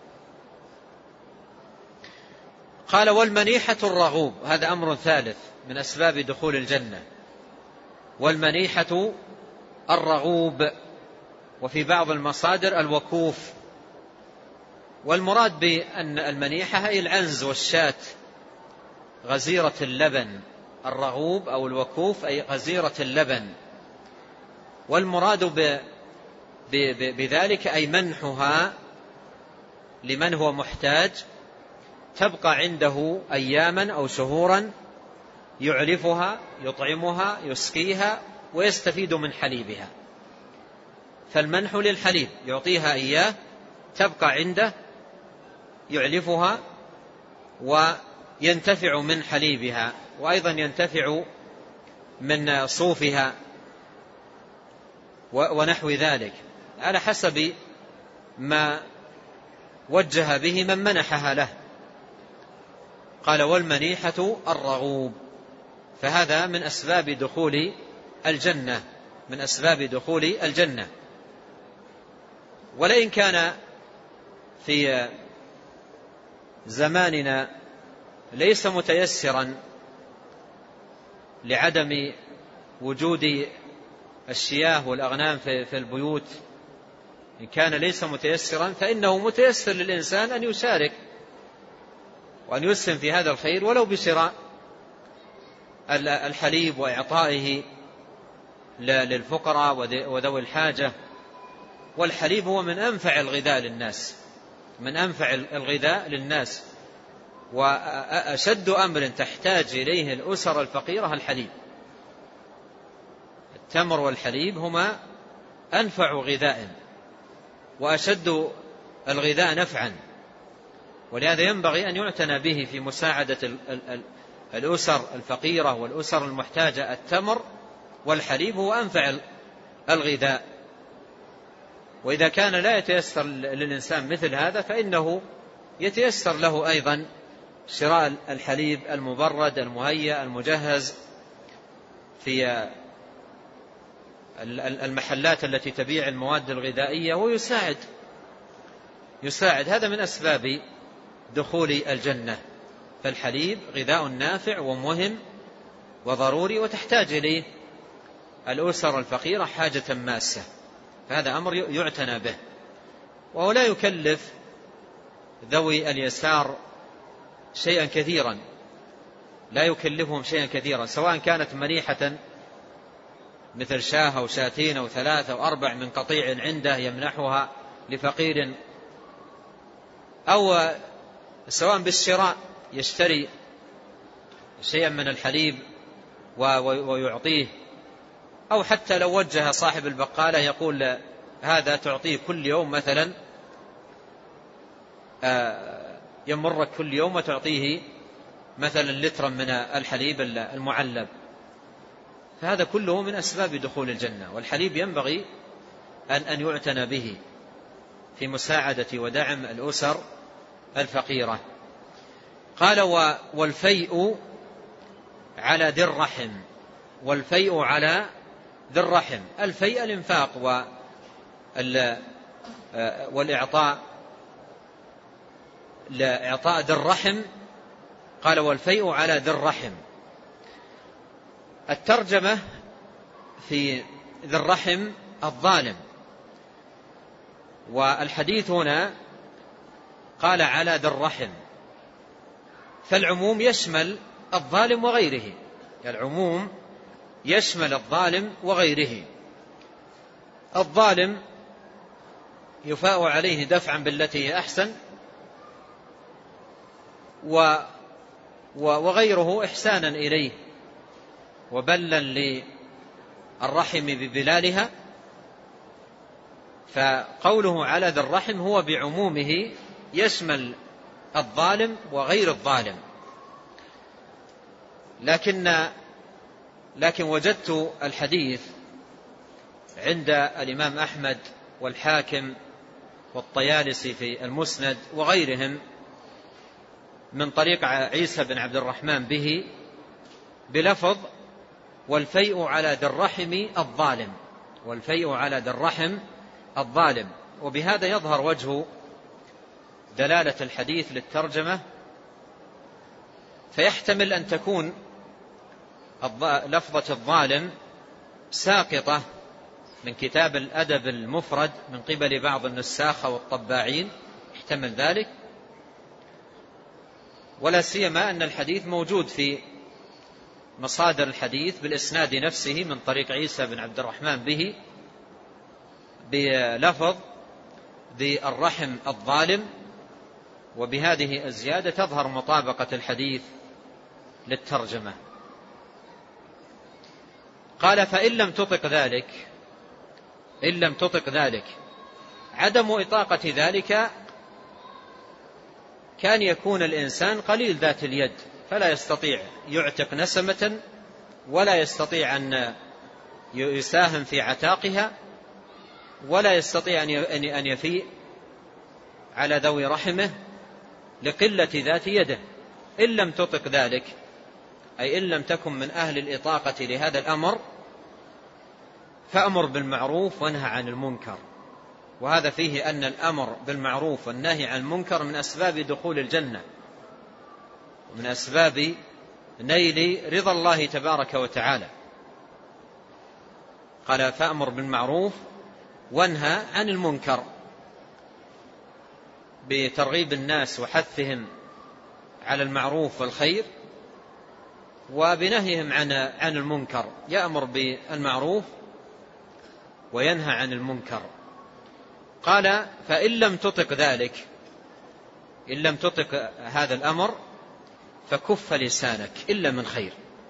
قال: والمنيحة الرغوب، هذا أمر ثالث من أسباب دخول الجنة. والمنيحة الرغوب، وفي بعض المصادر الوكوف. والمراد بأن المنيحة هي العنز والشاة غزيرة اللبن، الرغوب أو الوكوف أي غزيرة اللبن. والمراد ب بذلك أي منحها لمن هو محتاج، تبقى عنده أياما أو شهورا يعرفها، يطعمها، يسقيها، ويستفيد من حليبها. فالمنح للحليب، يعطيها إياه، تبقى عنده، يعلفها وينتفع من حليبها، وأيضا ينتفع من صوفها ونحو ذلك على حسب ما وجه به من منحها له. قال: والمنيحة الرغوب، فهذا من أسباب دخول الجنة، من أسباب دخول الجنة. ولئن كان في زماننا ليس متيسرا لعدم وجود الشياه والأغنام في البيوت، إن كان ليس متيسرا فإنه متيسر للإنسان أن يشارك وأن يسهم في هذا الخير ولو بشراء الحليب وإعطائه للفقراء وذوي الحاجة. والحليب هو من أنفع الغذاء للناس، من أنفع الغذاء للناس، وأشد أمر تحتاج إليه الأسر الفقيرة الحليب. التمر والحليب هما أنفع غذاء وأشد الغذاء نفعا، ولهذا ينبغي أن يعتنى به في مساعدة الأسر الفقيرة والأسر المحتاجة. التمر والحليب هو أنفع الغذاء، وإذا كان لا يتيسر للإنسان مثل هذا فإنه يتيسر له أيضا شراء الحليب المبرد المهيأ المجهز في المحلات التي تبيع المواد الغذائية، ويساعد يساعد هذا من أسباب دخول الجنة. فالحليب غذاء نافع ومهم وضروري، وتحتاج إليه الأسر الفقيرة حاجة ماسة، فهذا أمر يعتنى به. وهو لا يكلف ذوي اليسار شيئا كثيرا، لا يكلفهم شيئا كثيرا، سواء كانت منيحة مثل شاه أو شاتين أو ثلاثة أو أربع من قطيع عنده يمنحها لفقير، أو سواء بالشراء يشتري شيئا من الحليب ويعطيه، أو حتى لو وجه صاحب البقالة يقول هذا تعطيه كل يوم مثلا، يمرك كل يوم وتعطيه مثلا لترا من الحليب المعلب، فهذا كله من أسباب دخول الجنة. والحليب ينبغي أن أن يعتنى به في مساعدة ودعم الأسر الفقيرة. قال والفيء على ذي الرحم، والفيء على ذي الرحم، الفيء الإنفاق والإعطاء لإعطاء ذي الرحم. قال والفيء على ذي الرحم. الترجمة في ذي الرحم الظالم، والحديث هنا قال على ذي الرحم، فالعموم يشمل الظالم وغيره، العموم يشمل الظالم وغيره. الظالم يفاء عليه دفعا بالتي هي أحسن، وغيره إحسانا إليه وبلا للرحم ببلالها. فقوله على ذي الرحم هو بعمومه يشمل الظالم وغير الظالم. لكن لكن وجدت الحديث عند الإمام أحمد والحاكم والطيالسي في المسند وغيرهم من طريق عيسى بن عبد الرحمن به بلفظ والفيء على ذي الرحم الظالم، والفيء على ذي الرحم الظالم. وبهذا يظهر وجه دلالة الحديث للترجمة، فيحتمل أن تكون لفظة الظالم ساقطة من كتاب الأدب المفرد من قبل بعض النساخ والطباعين، احتمل ذلك، ولا سيما أن الحديث موجود في مصادر الحديث بالإسناد نفسه من طريق عيسى بن عبد الرحمن به بلفظ ذي الرحم الظالم. وبهذه الزيادة تظهر مطابقة الحديث للترجمة. قال فإن لم تطق ذلك، إن لم تطق ذلك، عدم إطاقة ذلك كان يكون الإنسان قليل ذات اليد، فلا يستطيع يعتق نسمة ولا يستطيع أن يساهم في عتاقها ولا يستطيع أن يفيء على ذوي رحمه لقلة ذات يده. إن لم تطق ذلك أي إن لم تكن من أهل الإطاقة لهذا الأمر، فأمر بالمعروف وانهى عن المنكر. وهذا فيه أن الأمر بالمعروف والنهي عن المنكر من أسباب دخول الجنة ومن أسباب نيل رضا الله تبارك وتعالى. قال فأمر بالمعروف وانهى عن المنكر، بترغيب الناس وحثهم على المعروف والخير وبنهيهم عن عن المنكر، يأمر بالمعروف وينهى عن المنكر. قال فإن لم تطق ذلك، إن لم تطق هذا الأمر فكف لسانك إلا من خير،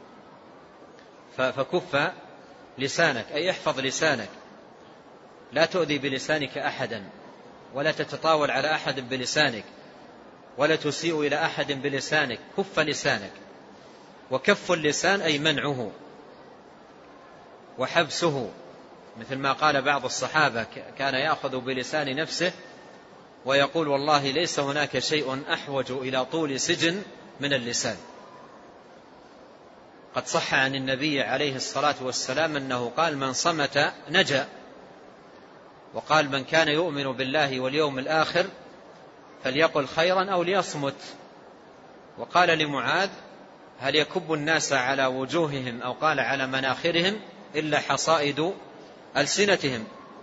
فكف لسانك أي احفظ لسانك، لا تؤذي بلسانك أحدا ولا تتطاول على أحد بلسانك ولا تسيء إلى أحد بلسانك، كف لسانك. وكف اللسان أي منعه وحبسه، مثل ما قال بعض الصحابة كان يأخذ بلسان نفسه ويقول والله ليس هناك شيء أحوج إلى طول سجن من اللسان. قد صح عن النبي عليه الصلاة والسلام أنه قال من صمت نجا، وقال من كان يؤمن بالله واليوم الآخر فليقل خيرا أو ليصمت. وقال لمعاذ: هل يكب الناس على وجوههم أو قال على مناخرهم إلا حصائد ألسنتهم؟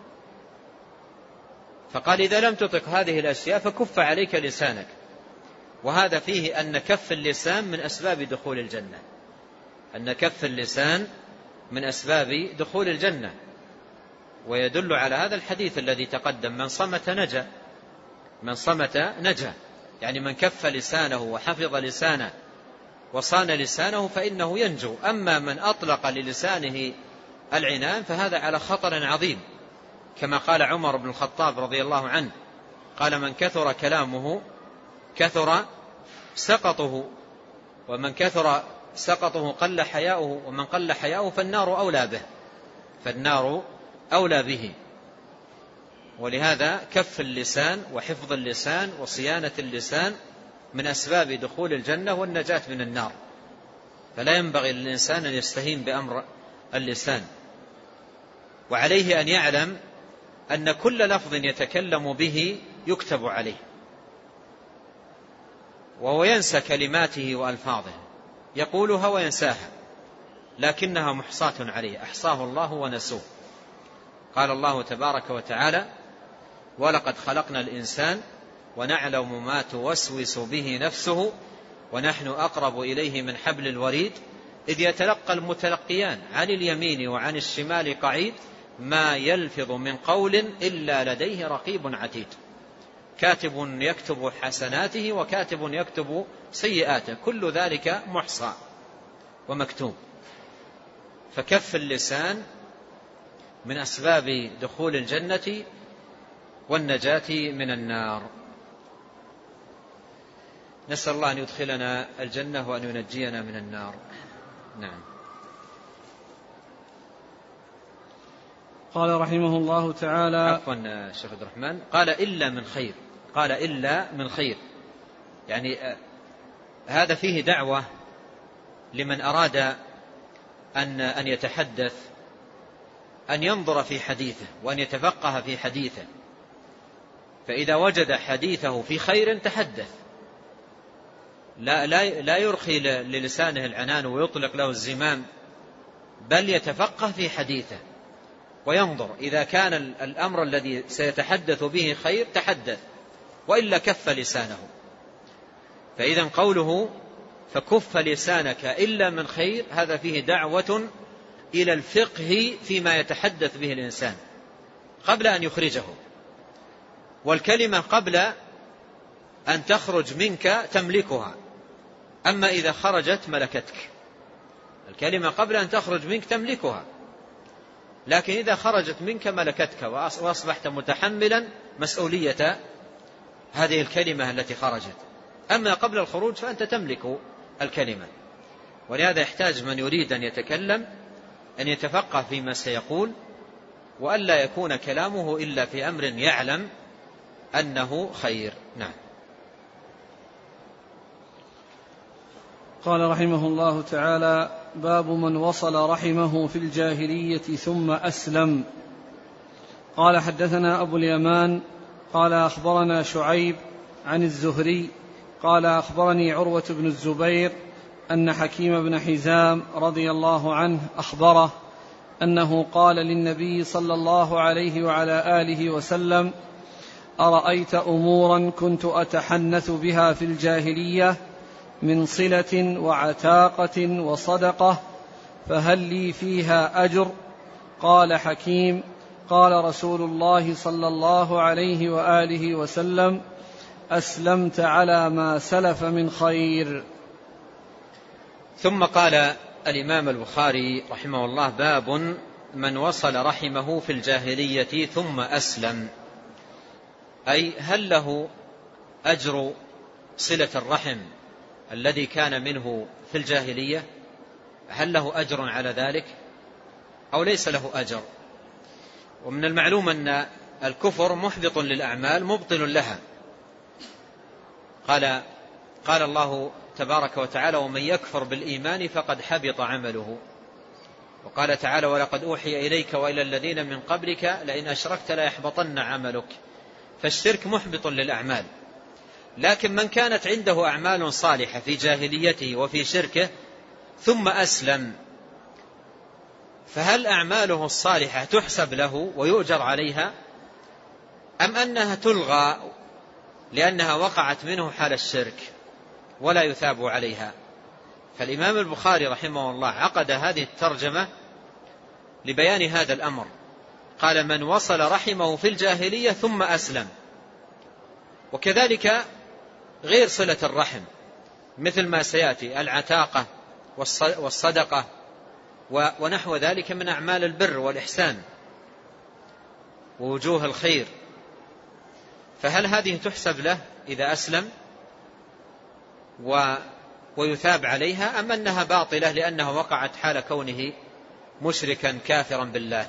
فقال: إذا لم تطق هذه الأشياء فكف عليك لسانك. وهذا فيه أن كف اللسان من أسباب دخول الجنة، أن كف اللسان من أسباب دخول الجنة. ويدل على هذا الحديث الذي تقدم: من صمت نجا، من صمت نجا، يعني من كف لسانه وحفظ لسانه وصان لسانه فإنه ينجو. أما من أطلق للسانه العنان فهذا على خطر عظيم، كما قال عمر بن الخطاب رضي الله عنه، قال: من كثر كلامه كثر سقطه، ومن كثر سقطه قل حياؤه، ومن قل حياؤه فالنار أولى به، فالنار أولى به. ولهذا كف اللسان وحفظ اللسان وصيانة اللسان من أسباب دخول الجنة والنجاة من النار. فلا ينبغي للإنسان أن يستهين بأمر اللسان، وعليه أن يعلم أن كل لفظ يتكلم به يكتب عليه، وهو ينسى كلماته وألفاظه، يقولها وينساها، لكنها محصاة عليه، أحصاه الله ونسوه. قال الله تبارك وتعالى: ولقد خلقنا الإنسان ونعلم ما توسوس به نفسه ونحن أقرب إليه من حبل الوريد إذ يتلقى المتلقيان عن اليمين وعن الشمال قعيد ما يلفظ من قول إلا لديه رقيب عتيد. كاتب يكتب حسناته وكاتب يكتب سيئاته، كل ذلك محصى ومكتوب. فكف اللسان من أسباب دخول الجنة والنجاة من النار. نسأل الله أن يدخلنا الجنة وأن ينجينا من النار. نعم. قال رحمه الله تعالى: عفوا شيخ عبد الرحمن، قال إلا من خير، قال إلا من خير، يعني هذا فيه دعوة لمن أراد أن أن يتحدث أن ينظر في حديثه وأن يتفقه في حديثه، فإذا وجد حديثه في خير تحدث، لا, لا, لا يرخي للسانه العنان ويطلق له الزمام، بل يتفقه في حديثه وينظر. إذا كان الأمر الذي سيتحدث به خير تحدث، وإلا كف لسانه. فإذا قوله فكف لسانك إلا من خير هذا فيه دعوة إلى الفقه فيما يتحدث به الإنسان قبل أن يخرجه. والكلمة قبل أن تخرج منك تملكها، أما إذا خرجت ملكتك. الكلمة قبل أن تخرج منك تملكها، لكن إذا خرجت منك ملكتك وأصبحت متحملا مسؤولية هذه الكلمة التي خرجت. أما قبل الخروج فأنت تملك الكلمة. ولهذا يحتاج من يريد أن يتكلم أن يتفقه فيما سيقول، وألا يكون كلامه إلا في أمر يعلم أنه خير. نعم. قال رحمه الله تعالى: باب من وصل رحمه في الجاهلية ثم أسلم. قال: حدثنا أبو اليمان قال: أخبرنا شعيب عن الزهري قال: أخبرني عروة بن الزبير أن حكيم بن حزام رضي الله عنه أخبره أنه قال للنبي صلى الله عليه وعلى آله وسلم: أرأيت أمورا كنت أتحنث بها في الجاهلية من صلة وعتاقة وصدقة فهل لي فيها أجر؟ قال حكيم: قال رسول الله صلى الله عليه وآله وسلم: أسلمت على ما سلف من خير. ثم قال الإمام البخاري رحمه الله: باب من وصل رحمه في الجاهلية ثم أسلم، أي هل له أجر صلة الرحم الذي كان منه في الجاهلية؟ هل له أجر على ذلك أو ليس له أجر؟ ومن المعلوم أن الكفر محبط للأعمال مبطل لها. قال قال الله تبارك وتعالى: ومن يكفر بالإيمان فقد حبط عمله. وقال تعالى: ولقد أوحي إليك وإلى الذين من قبلك لئن أشركت ليحبطن عملك. فالشرك محبط للأعمال. لكن من كانت عنده أعمال صالحة في جاهليته وفي شركه ثم أسلم، فهل أعماله الصالحة تحسب له ويؤجر عليها، أم أنها تلغى لأنها وقعت منه حال الشرك ولا يثاب عليها؟ فالإمام البخاري رحمه الله عقد هذه الترجمة لبيان هذا الأمر، قال: من وصل رحمه في الجاهلية ثم أسلم. وكذلك غير صلة الرحم مثل ما سيأتي، العتاقة والصدقة ونحو ذلك من أعمال البر والإحسان ووجوه الخير، فهل هذه تحسب له إذا أسلم ويثاب عليها، أم أنها باطلة لأنها وقعت حال كونه مشركا كافرا بالله؟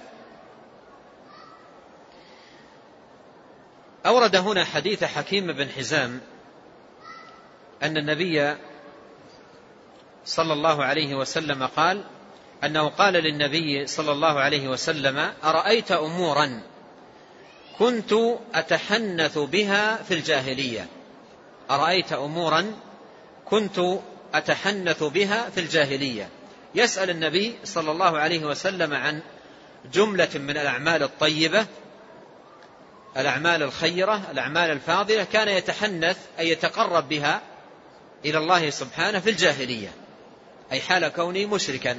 أورد هنا حديث حكيم بن حزام أن النبي صلى الله عليه وسلم قال أنه قال للنبي صلى الله عليه وسلم: أرأيت أمورا كنت أتحنث بها في الجاهلية. أرأيت أمورا كنت أتحنث بها في الجاهلية. يسأل النبي صلى الله عليه وسلم عن جملة من الأعمال الطيبة، الأعمال الخيرة، الأعمال الفاضلة، كان يتحنث أي يتقرب بها إلى الله سبحانه في الجاهلية، أي حال كونه مشركا.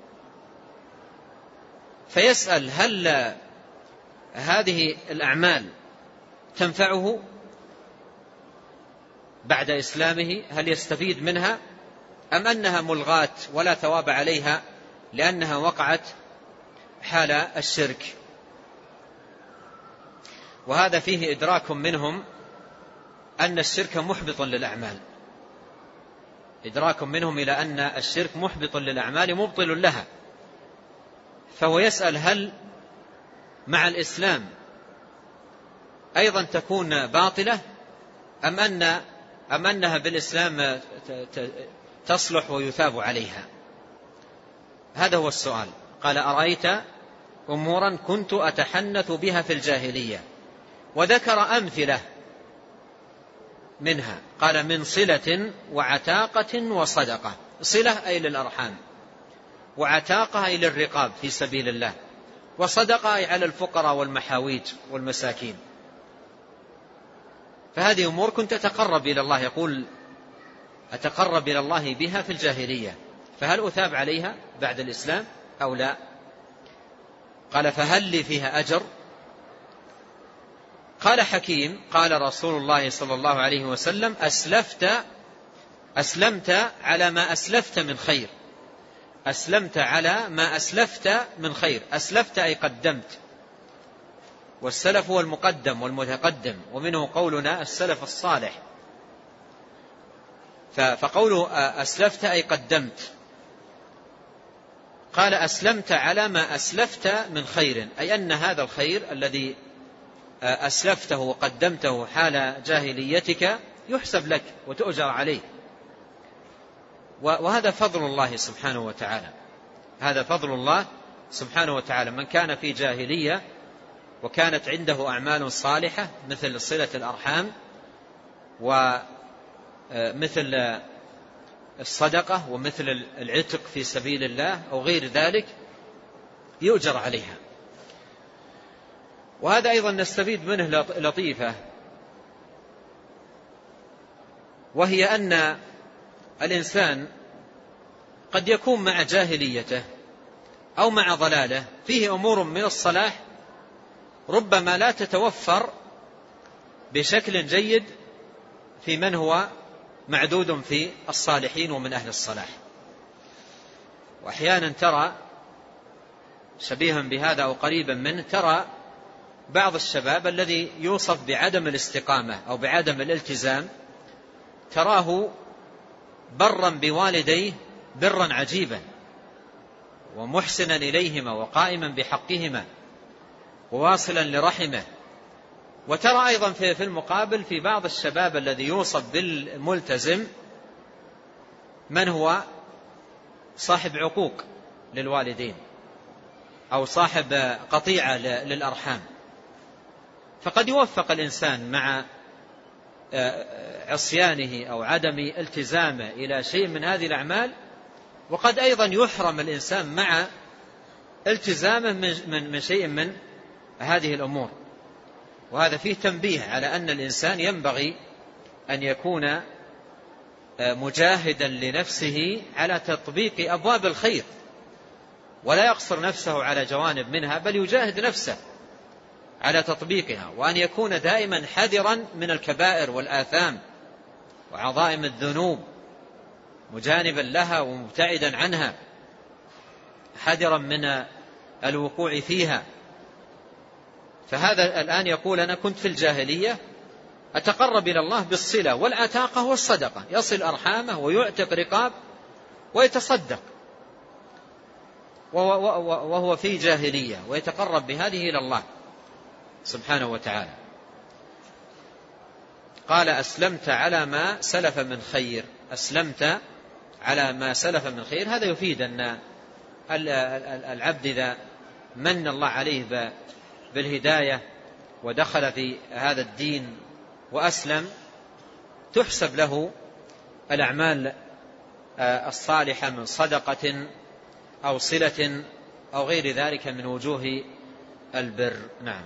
فيسأل: هل هذه الأعمال تنفعه بعد إسلامه؟ هل يستفيد منها، أم أنها ملغاة ولا ثواب عليها لأنها وقعت حال الشرك؟ وهذا فيه إدراك منهم أن الشرك محبط للأعمال، إدراك منهم إلى أن الشرك محبط للأعمال مبطل لها. فهو يسأل: هل مع الإسلام أيضا تكون باطلة، أم أن أم أنها بالإسلام تصلح ويثاب عليها؟ هذا هو السؤال. قال: أرأيت أمورا كنت أتحنث بها في الجاهلية، وذكر أمثلة منها، قال: من صلة وعتاقة وصدقة. صلة أي للأرحام، وعتاقة أي للرقاب في سبيل الله، وصدقة أي على الفقراء والمحاويج والمساكين. فهذه أمور كنت أتقرب إلى الله، يقول: أتقرب إلى الله بها في الجاهلية، فهل أثاب عليها بعد الإسلام أو لا؟ قال: فهل لي فيها أجر؟ قال حكيم: قال رسول الله صلى الله عليه وسلم: أسلفت أسلمت على ما أسلفت من خير. أسلمت على ما أسلفت من خير. أسلفت أي قدمت، والسلف هو المقدم والمتقدم، ومنه قولنا السلف الصالح. فقوله أسلفت أي قدمت. قال: أسلمت على ما أسلفت من خير، أي أن هذا الخير الذي أسلفته وقدمته حال جاهليتك يحسب لك وتؤجر عليه. وهذا فضل الله سبحانه وتعالى، هذا فضل الله سبحانه وتعالى. من كان في جاهلية وكانت عنده أعمال صالحة مثل صلة الأرحام ومثل الصدقة ومثل العتق في سبيل الله أو غير ذلك، يؤجر عليها. وهذا أيضا نستفيد منه لطيفة، وهي أن الإنسان قد يكون مع جاهليته أو مع ضلاله فيه أمور من الصلاح ربما لا تتوفر بشكل جيد في من هو معدود في الصالحين ومن أهل الصلاح. وأحيانا ترى شبيها بهذا أو قريبا منه، ترى بعض الشباب الذي يوصف بعدم الاستقامة أو بعدم الالتزام، تراه برا بوالديه برا عجيبا، ومحسنا إليهما وقائما بحقهما وواصلا لرحمه. وترى أيضا في المقابل في بعض الشباب الذي يوصف بالملتزم من هو صاحب عقوق للوالدين أو صاحب قطيعة للأرحام. فقد يوفق الإنسان مع عصيانه أو عدم التزامه إلى شيء من هذه الأعمال، وقد أيضا يحرم الإنسان مع التزامه من من شيء من هذه الأمور. وهذا فيه تنبيه على أن الإنسان ينبغي أن يكون مجاهدا لنفسه على تطبيق أبواب الخير، ولا يقصر نفسه على جوانب منها، بل يجاهد نفسه على تطبيقها، وأن يكون دائما حذرا من الكبائر والآثام وعظائم الذنوب، مجانبا لها ومبتعدا عنها، حذرا من الوقوع فيها. فهذا الآن يقول أنا كنت في الجاهلية أتقرب إلى الله بالصلة والعتاقة والصدقة، يصل أرحامه ويعتق رقاب ويتصدق وهو في جاهلية، ويتقرب بهذه إلى الله سبحانه وتعالى. قال أسلمت على ما سلف من خير، أسلمت على ما سلف من خير. هذا يفيد أن العبد إذا من الله عليه بالهداية ودخل في هذا الدين وأسلم تحسب له الأعمال الصالحة من صدقة أو صلة أو غير ذلك من وجوه البر. نعم.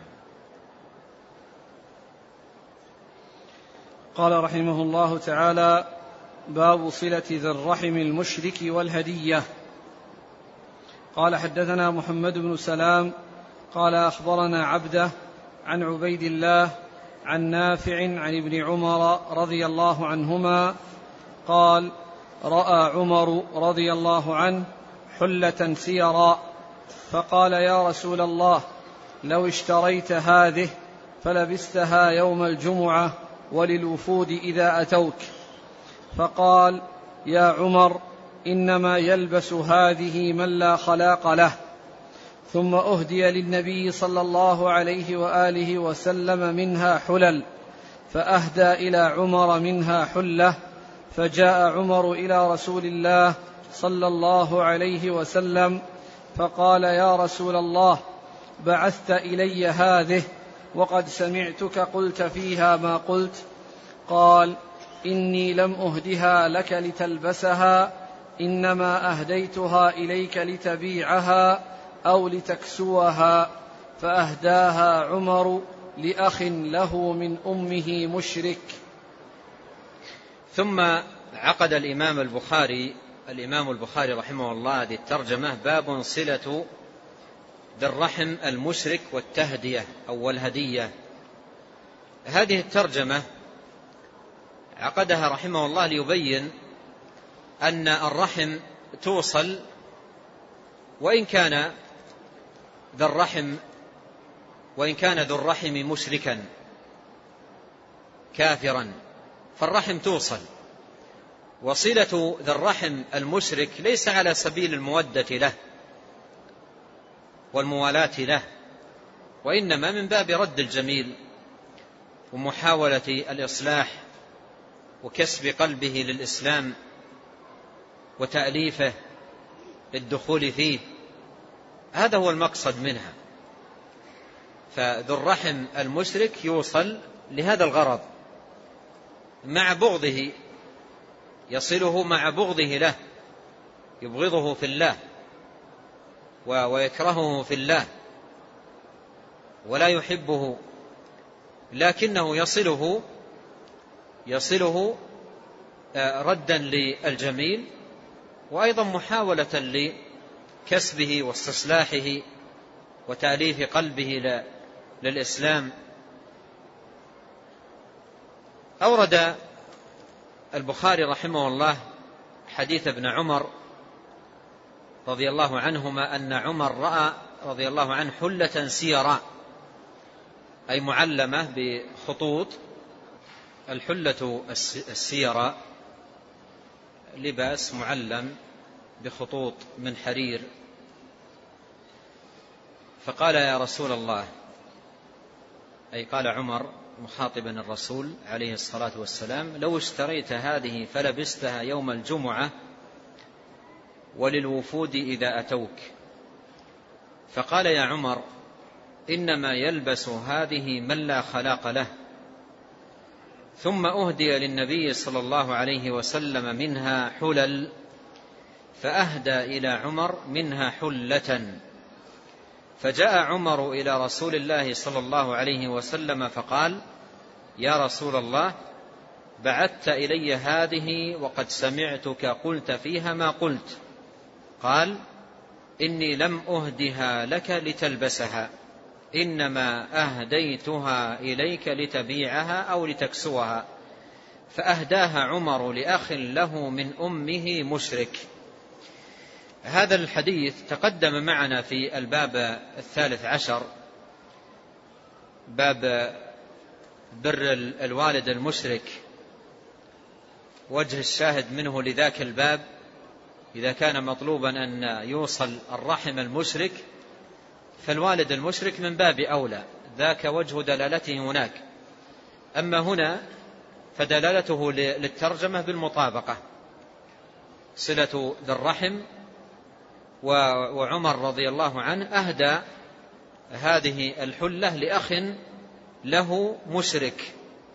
قال رحمه الله تعالى: باب صلة ذي الرحم المشرك والهدية. قال حدثنا محمد بن سلام قال أخبرنا عبده عن عبيد الله عن نافع عن ابن عمر رضي الله عنهما قال: رأى عمر رضي الله عنه حلة سيرا فقال: يا رسول الله، لو اشتريت هذه فلبستها يوم الجمعة وللوفود إذا أتوك. فقال: يا عمر، إنما يلبس هذه من لا خلاق له. ثم أهدي للنبي صلى الله عليه وآله وسلم منها حلل، فأهدى إلى عمر منها حلة، فجاء عمر إلى رسول الله صلى الله عليه وسلم فقال: يا رسول الله، بعثت إلي هذه وقد سمعتك قلت فيها ما قلت. قال: إني لم أهدها لك لتلبسها، إنما أهديتها إليك لتبيعها أو لتكسوها. فأهداها عمر لأخ له من أمه مشرك. ثم عقد الإمام البخاري الإمام البخاري رحمه الله هذه الترجمة: باب صلة ذي الرحم المشرك والتهدية أو الهدية. هذه الترجمة عقدها رحمه الله ليبين أن الرحم توصل وإن كان ذا الرحم وإن كان ذو الرحم مشركا كافرا، فالرحم توصل. وصلة ذي الرحم المشرك ليس على سبيل المودة له والموالاة له، وإنما من باب رد الجميل ومحاولة الإصلاح وكسب قلبه للإسلام وتأليفه للدخول فيه. هذا هو المقصد منها. فذو الرحم المشرك يوصل لهذا الغرض مع بغضه، يصله مع بغضه له، يبغضه في الله ويكرهه في الله ولا يحبه، لكنه يصله يصله ردا للجميل، وأيضا محاولة لكسبه واستصلاحه وتأليف قلبه للإسلام. أورد البخاري رحمه الله حديث ابن عمر رضي الله عنهما أن عمر رأى رضي الله عنه حلة سيراء، أي معلمة بخطوط. الحلة السيراء لباس معلم بخطوط من حرير. فقال: يا رسول الله، أي قال عمر مخاطبا الرسول عليه الصلاة والسلام: لو اشتريت هذه فلبستها يوم الجمعة وللوفود إذا أتوك. فقال: يا عمر، إنما يلبس هذه من لا خلاق له. ثم أهدي للنبي صلى الله عليه وسلم منها حلل، فأهدى إلى عمر منها حلة. فجاء عمر إلى رسول الله صلى الله عليه وسلم فقال: يا رسول الله، بعثت إلي هذه وقد سمعتك قلت فيها ما قلت. قال: إني لم أهدها لك لتلبسها، إنما أهديتها إليك لتبيعها أو لتكسوها. فأهداها عمر لأخ له من أمه مشرك. هذا الحديث تقدم معنا في الباب الثالث عشر، باب بر الوالد المشرك. وجه الشاهد منه لذاك الباب إذا كان مطلوبا أن يوصل الرحم المشرك فالوالد المشرك من باب أولى، ذاك وجه دلالته هناك. أما هنا فدلالته للترجمة بالمطابقة، صلة ذي الرحم. وعمر رضي الله عنه أهدى هذه الحلة لأخ له مشرك.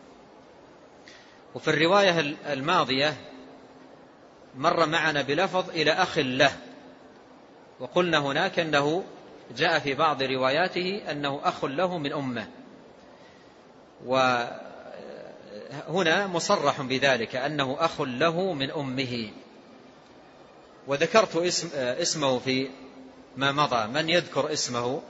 وفي الرواية الماضية مر معنا بلفظ إلى أخ له، وقلنا هناك أنه جاء في بعض رواياته أنه أخ له من أمه، وهنا مصرح بذلك أنه أخ له من أمه. وذكرت اسم اسمه في ما مضى. من يذكر اسمه؟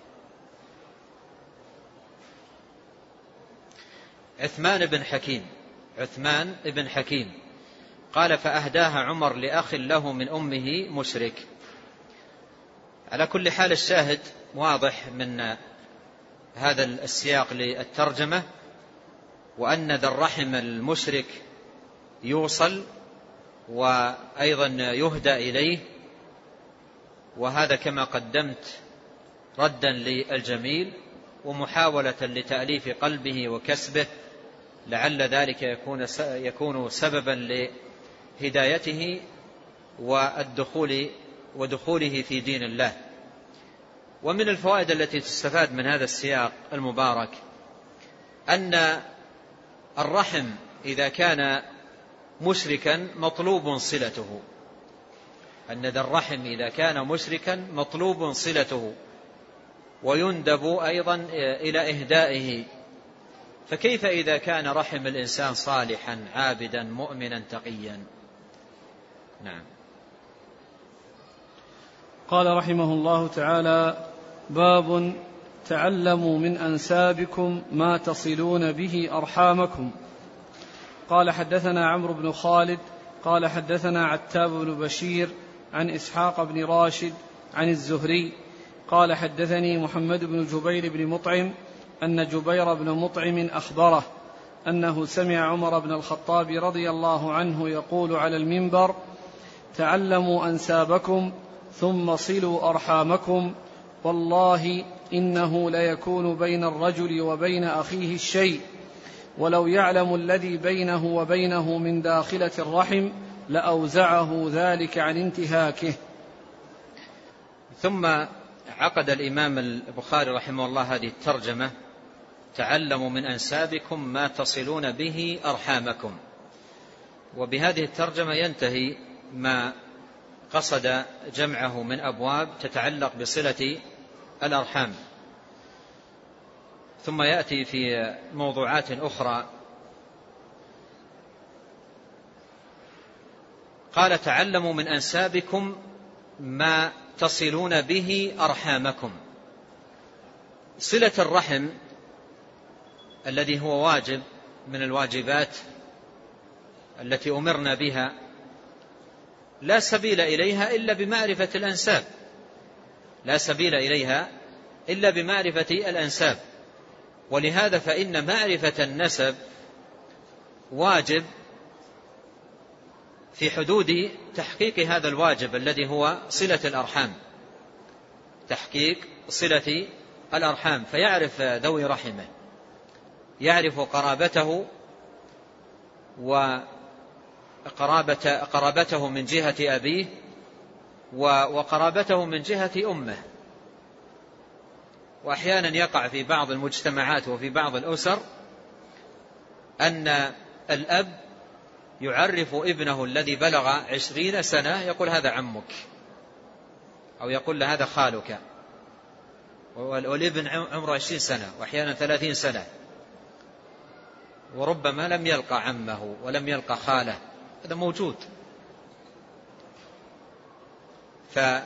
عثمان بن حكيم. عثمان بن حكيم قال: فأهداها عمر لأخ له من أمه مشرك. على كل حال الشاهد واضح من هذا السياق للترجمة، وأن ذا الرحم المشرك يوصل وأيضا يهدى إليه، وهذا كما قدمت ردا للجميل ومحاولة لتأليف قلبه وكسبه، لعل ذلك يكون يكون سببا لهدايته والدخول ودخوله في دين الله. ومن الفوائد التي تستفاد من هذا السياق المبارك أن الرحم إذا كان مشركا مطلوب صلته، أن ذا الرحم إذا كان مشركا مطلوب صلته، ويندب أيضا إلى إهدائه. فكيف إذا كان رحم الإنسان صالحا عابدا مؤمنا تقيا؟ نعم. قال رحمه الله تعالى: باب تعلموا من أنسابكم ما تصلون به أرحامكم. قال: حدثنا عمرو بن خالد قال حدثنا عتاب بن بشير عن إسحاق بن راشد عن الزهري قال: حدثني محمد بن جبير بن مطعم أن جبير بن مطعم أخبره أنه سمع عمر بن الخطاب رضي الله عنه يقول على المنبر: تعلموا أنسابكم ثم صلوا أرحامكم، والله إنه ليكون بين الرجل وبين أخيه الشيء، ولو يعلم الذي بينه وبينه من داخلة الرحم لأوزعه ذلك عن انتهاكه. ثم عقد الإمام البخاري رحمه الله هذه الترجمة: تعلموا من أنسابكم ما تصلون به أرحامكم. وبهذه الترجمة ينتهي ما قصد جمعه من أبواب تتعلق بصلة الأرحام، ثم يأتي في موضوعات أخرى. قال: تعلموا من أنسابكم ما تصلون به أرحامكم. صلة الرحم الذي هو واجب من الواجبات التي أمرنا بها لا سبيل إليها إلا بمعرفة الأنساب، لا سبيل إليها إلا بمعرفة الأنساب. ولهذا فإن معرفة النسب واجب في حدود تحقيق هذا الواجب الذي هو صلة الأرحام، تحقيق صلة الأرحام. فيعرف ذوي رحمه، يعرف قرابته وقرابة قرابته من جهة أبيه وقرابته من جهة أمه. وأحيانا يقع في بعض المجتمعات وفي بعض الأسر أن الأب يعرف ابنه الذي بلغ عشرين سنة يقول هذا عمك، أو يقول له هذا خالك، والابن عمره عشرين سنة وأحيانا ثلاثين سنة وربما لم يلقى عمه ولم يلقى خاله، هذا موجود. فهذا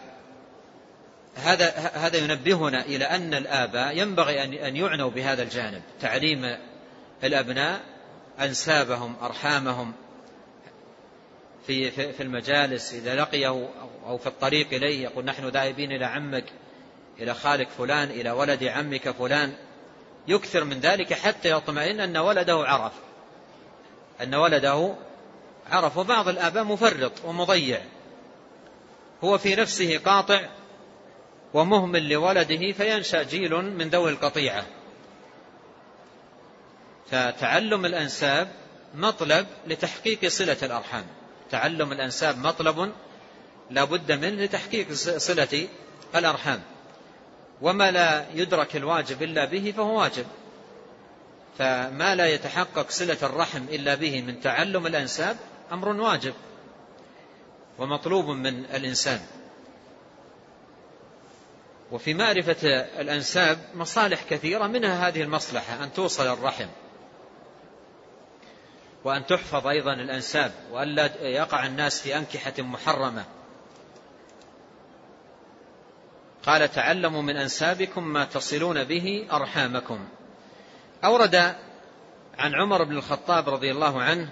هذا ينبهنا إلى أن الآباء ينبغي أن يعنوا بهذا الجانب، تعليم الأبناء أنسابهم أرحامهم في في المجالس إذا لقيه أو في الطريق إليه يقول نحن ذاهبين إلى عمك، إلى خالك فلان، إلى ولد عمك فلان، يكثر من ذلك حتى يطمئن أن ولده عرف أن ولده عرف. وبعض الآباء مفرط ومضيع، هو في نفسه قاطع ومهمل لولده، فينشأ جيل من ذوي القطيعة. فتعلم الأنساب مطلب لتحقيق صلة الأرحام، تعلم الأنساب مطلب لا بد منه لتحقيق صلة الأرحام، وما لا يدرك الواجب إلا به فهو واجب، فما لا يتحقق صلة الرحم إلا به من تعلم الأنساب أمر واجب ومطلوب من الإنسان. وفي معرفة الأنساب مصالح كثيرة، منها هذه المصلحة أن توصل الرحم وأن تحفظ أيضا الأنساب وأن لا يقع الناس في أنكحة محرمة. قال تعلموا من أنسابكم ما تصلون به أرحامكم. أورد عن عمر بن الخطاب رضي الله عنه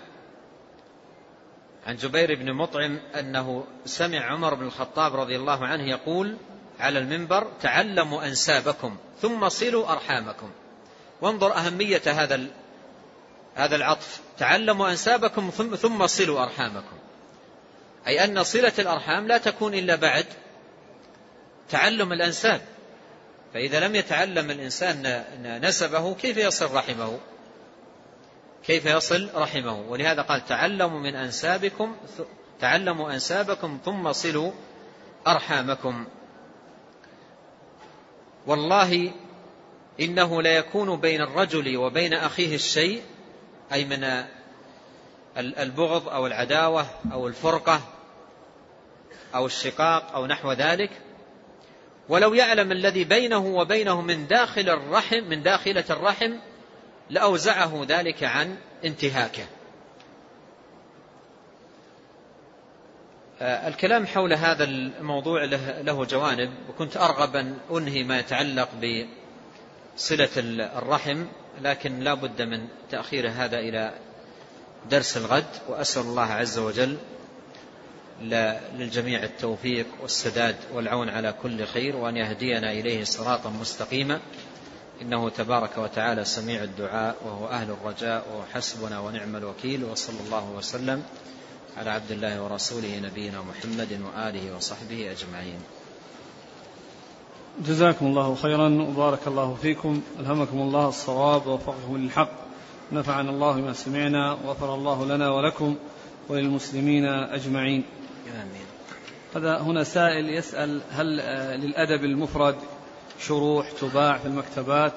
عن جبير بن مطعم أنه سمع عمر بن الخطاب رضي الله عنه يقول على المنبر تعلموا أنسابكم ثم صلوا أرحامكم. وانظر أهمية هذا هذا العطف، تعلموا أنسابكم ثم صلوا أرحامكم، أي أن صلة الأرحام لا تكون إلا بعد تعلم الأنساب. فإذا لم يتعلم الإنسان نسبه كيف يصل رحمه كيف يصل رحمه ولهذا قال تعلموا من أنسابكم تعلموا أنسابكم ثم صلوا أرحامكم. والله إنه لا يكون بين الرجل وبين أخيه الشيء، أي من البغض أو العداوة أو الفرقة أو الشقاق أو نحو ذلك، ولو يعلم الذي بينه وبينه من داخل الرحم من داخلة الرحم لأوزعه ذلك عن انتهاكه. الكلام حول هذا الموضوع له جوانب، وكنت أرغب أن أنهي ما يتعلق بصلة الرحم، لكن لا بد من تأخير هذا إلى درس الغد. وأسأل الله عز وجل للجميع التوفيق والسداد والعون على كل خير، وأن يهدينا إليه صراطا مستقيما، إنه تبارك وتعالى سميع الدعاء وهو أهل الرجاء وحسبنا ونعم الوكيل. وصلى الله وسلم على عبد الله ورسوله نبينا محمد وآله وصحبه أجمعين. جزاكم الله خيرا وبارك الله فيكم، ألهمكم الله الصواب ووفقكم للحق، نفعنا الله بما سمعنا وغفر الله لنا ولكم وللمسلمين أجمعين. آمين. هذا هنا سائل يسأل هل للأدب المفرد شروح تباع في المكتبات؟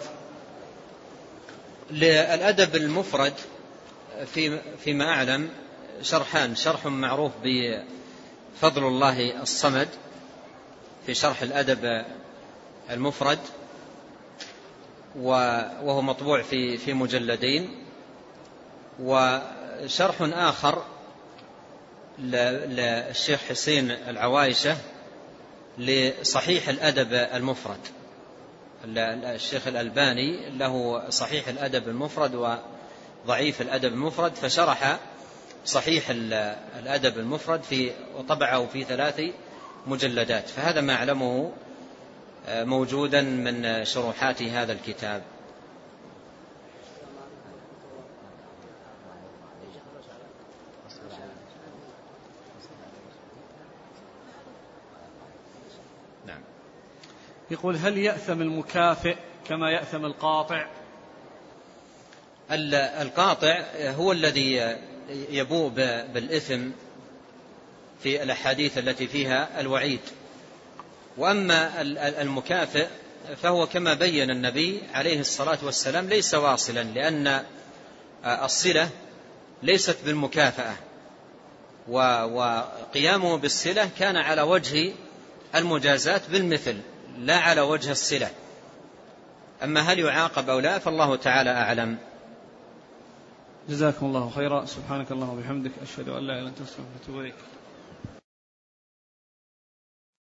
للأدب المفرد في فيما أعلم شرحان، شرح معروف بفضل الله الصمد في شرح الأدب المفرد وهو مطبوع في في مجلدين، وشرح آخر للشيخ حسين العوايشة لصحيح الأدب المفرد. الشيخ الألباني له صحيح الأدب المفرد وضعيف الأدب المفرد، فشرح صحيح الأدب المفرد في وطبعه في ثلاث مجلدات، فهذا ما أعلمه موجودا من شروحات هذا الكتاب. نعم. يقول هل يأثم المكافئ كما يأثم القاطع؟ القاطع هو الذي يبوء بالإثم في الأحاديث التي فيها الوعيد، وأما المكافئ فهو كما بين النبي عليه الصلاة والسلام ليس واصلا، لأن الصلة ليست بالمكافأة، وقيامه بالصلة كان على وجه المجازات بالمثل لا على وجه الصلة. أما هل يعاقب أو لا فالله تعالى أعلم. جزاكم الله خيرا. سبحانك اللهم وبحمدك، أشهد أن لا إله إلا أنت أستغفرك وأتوب إليك.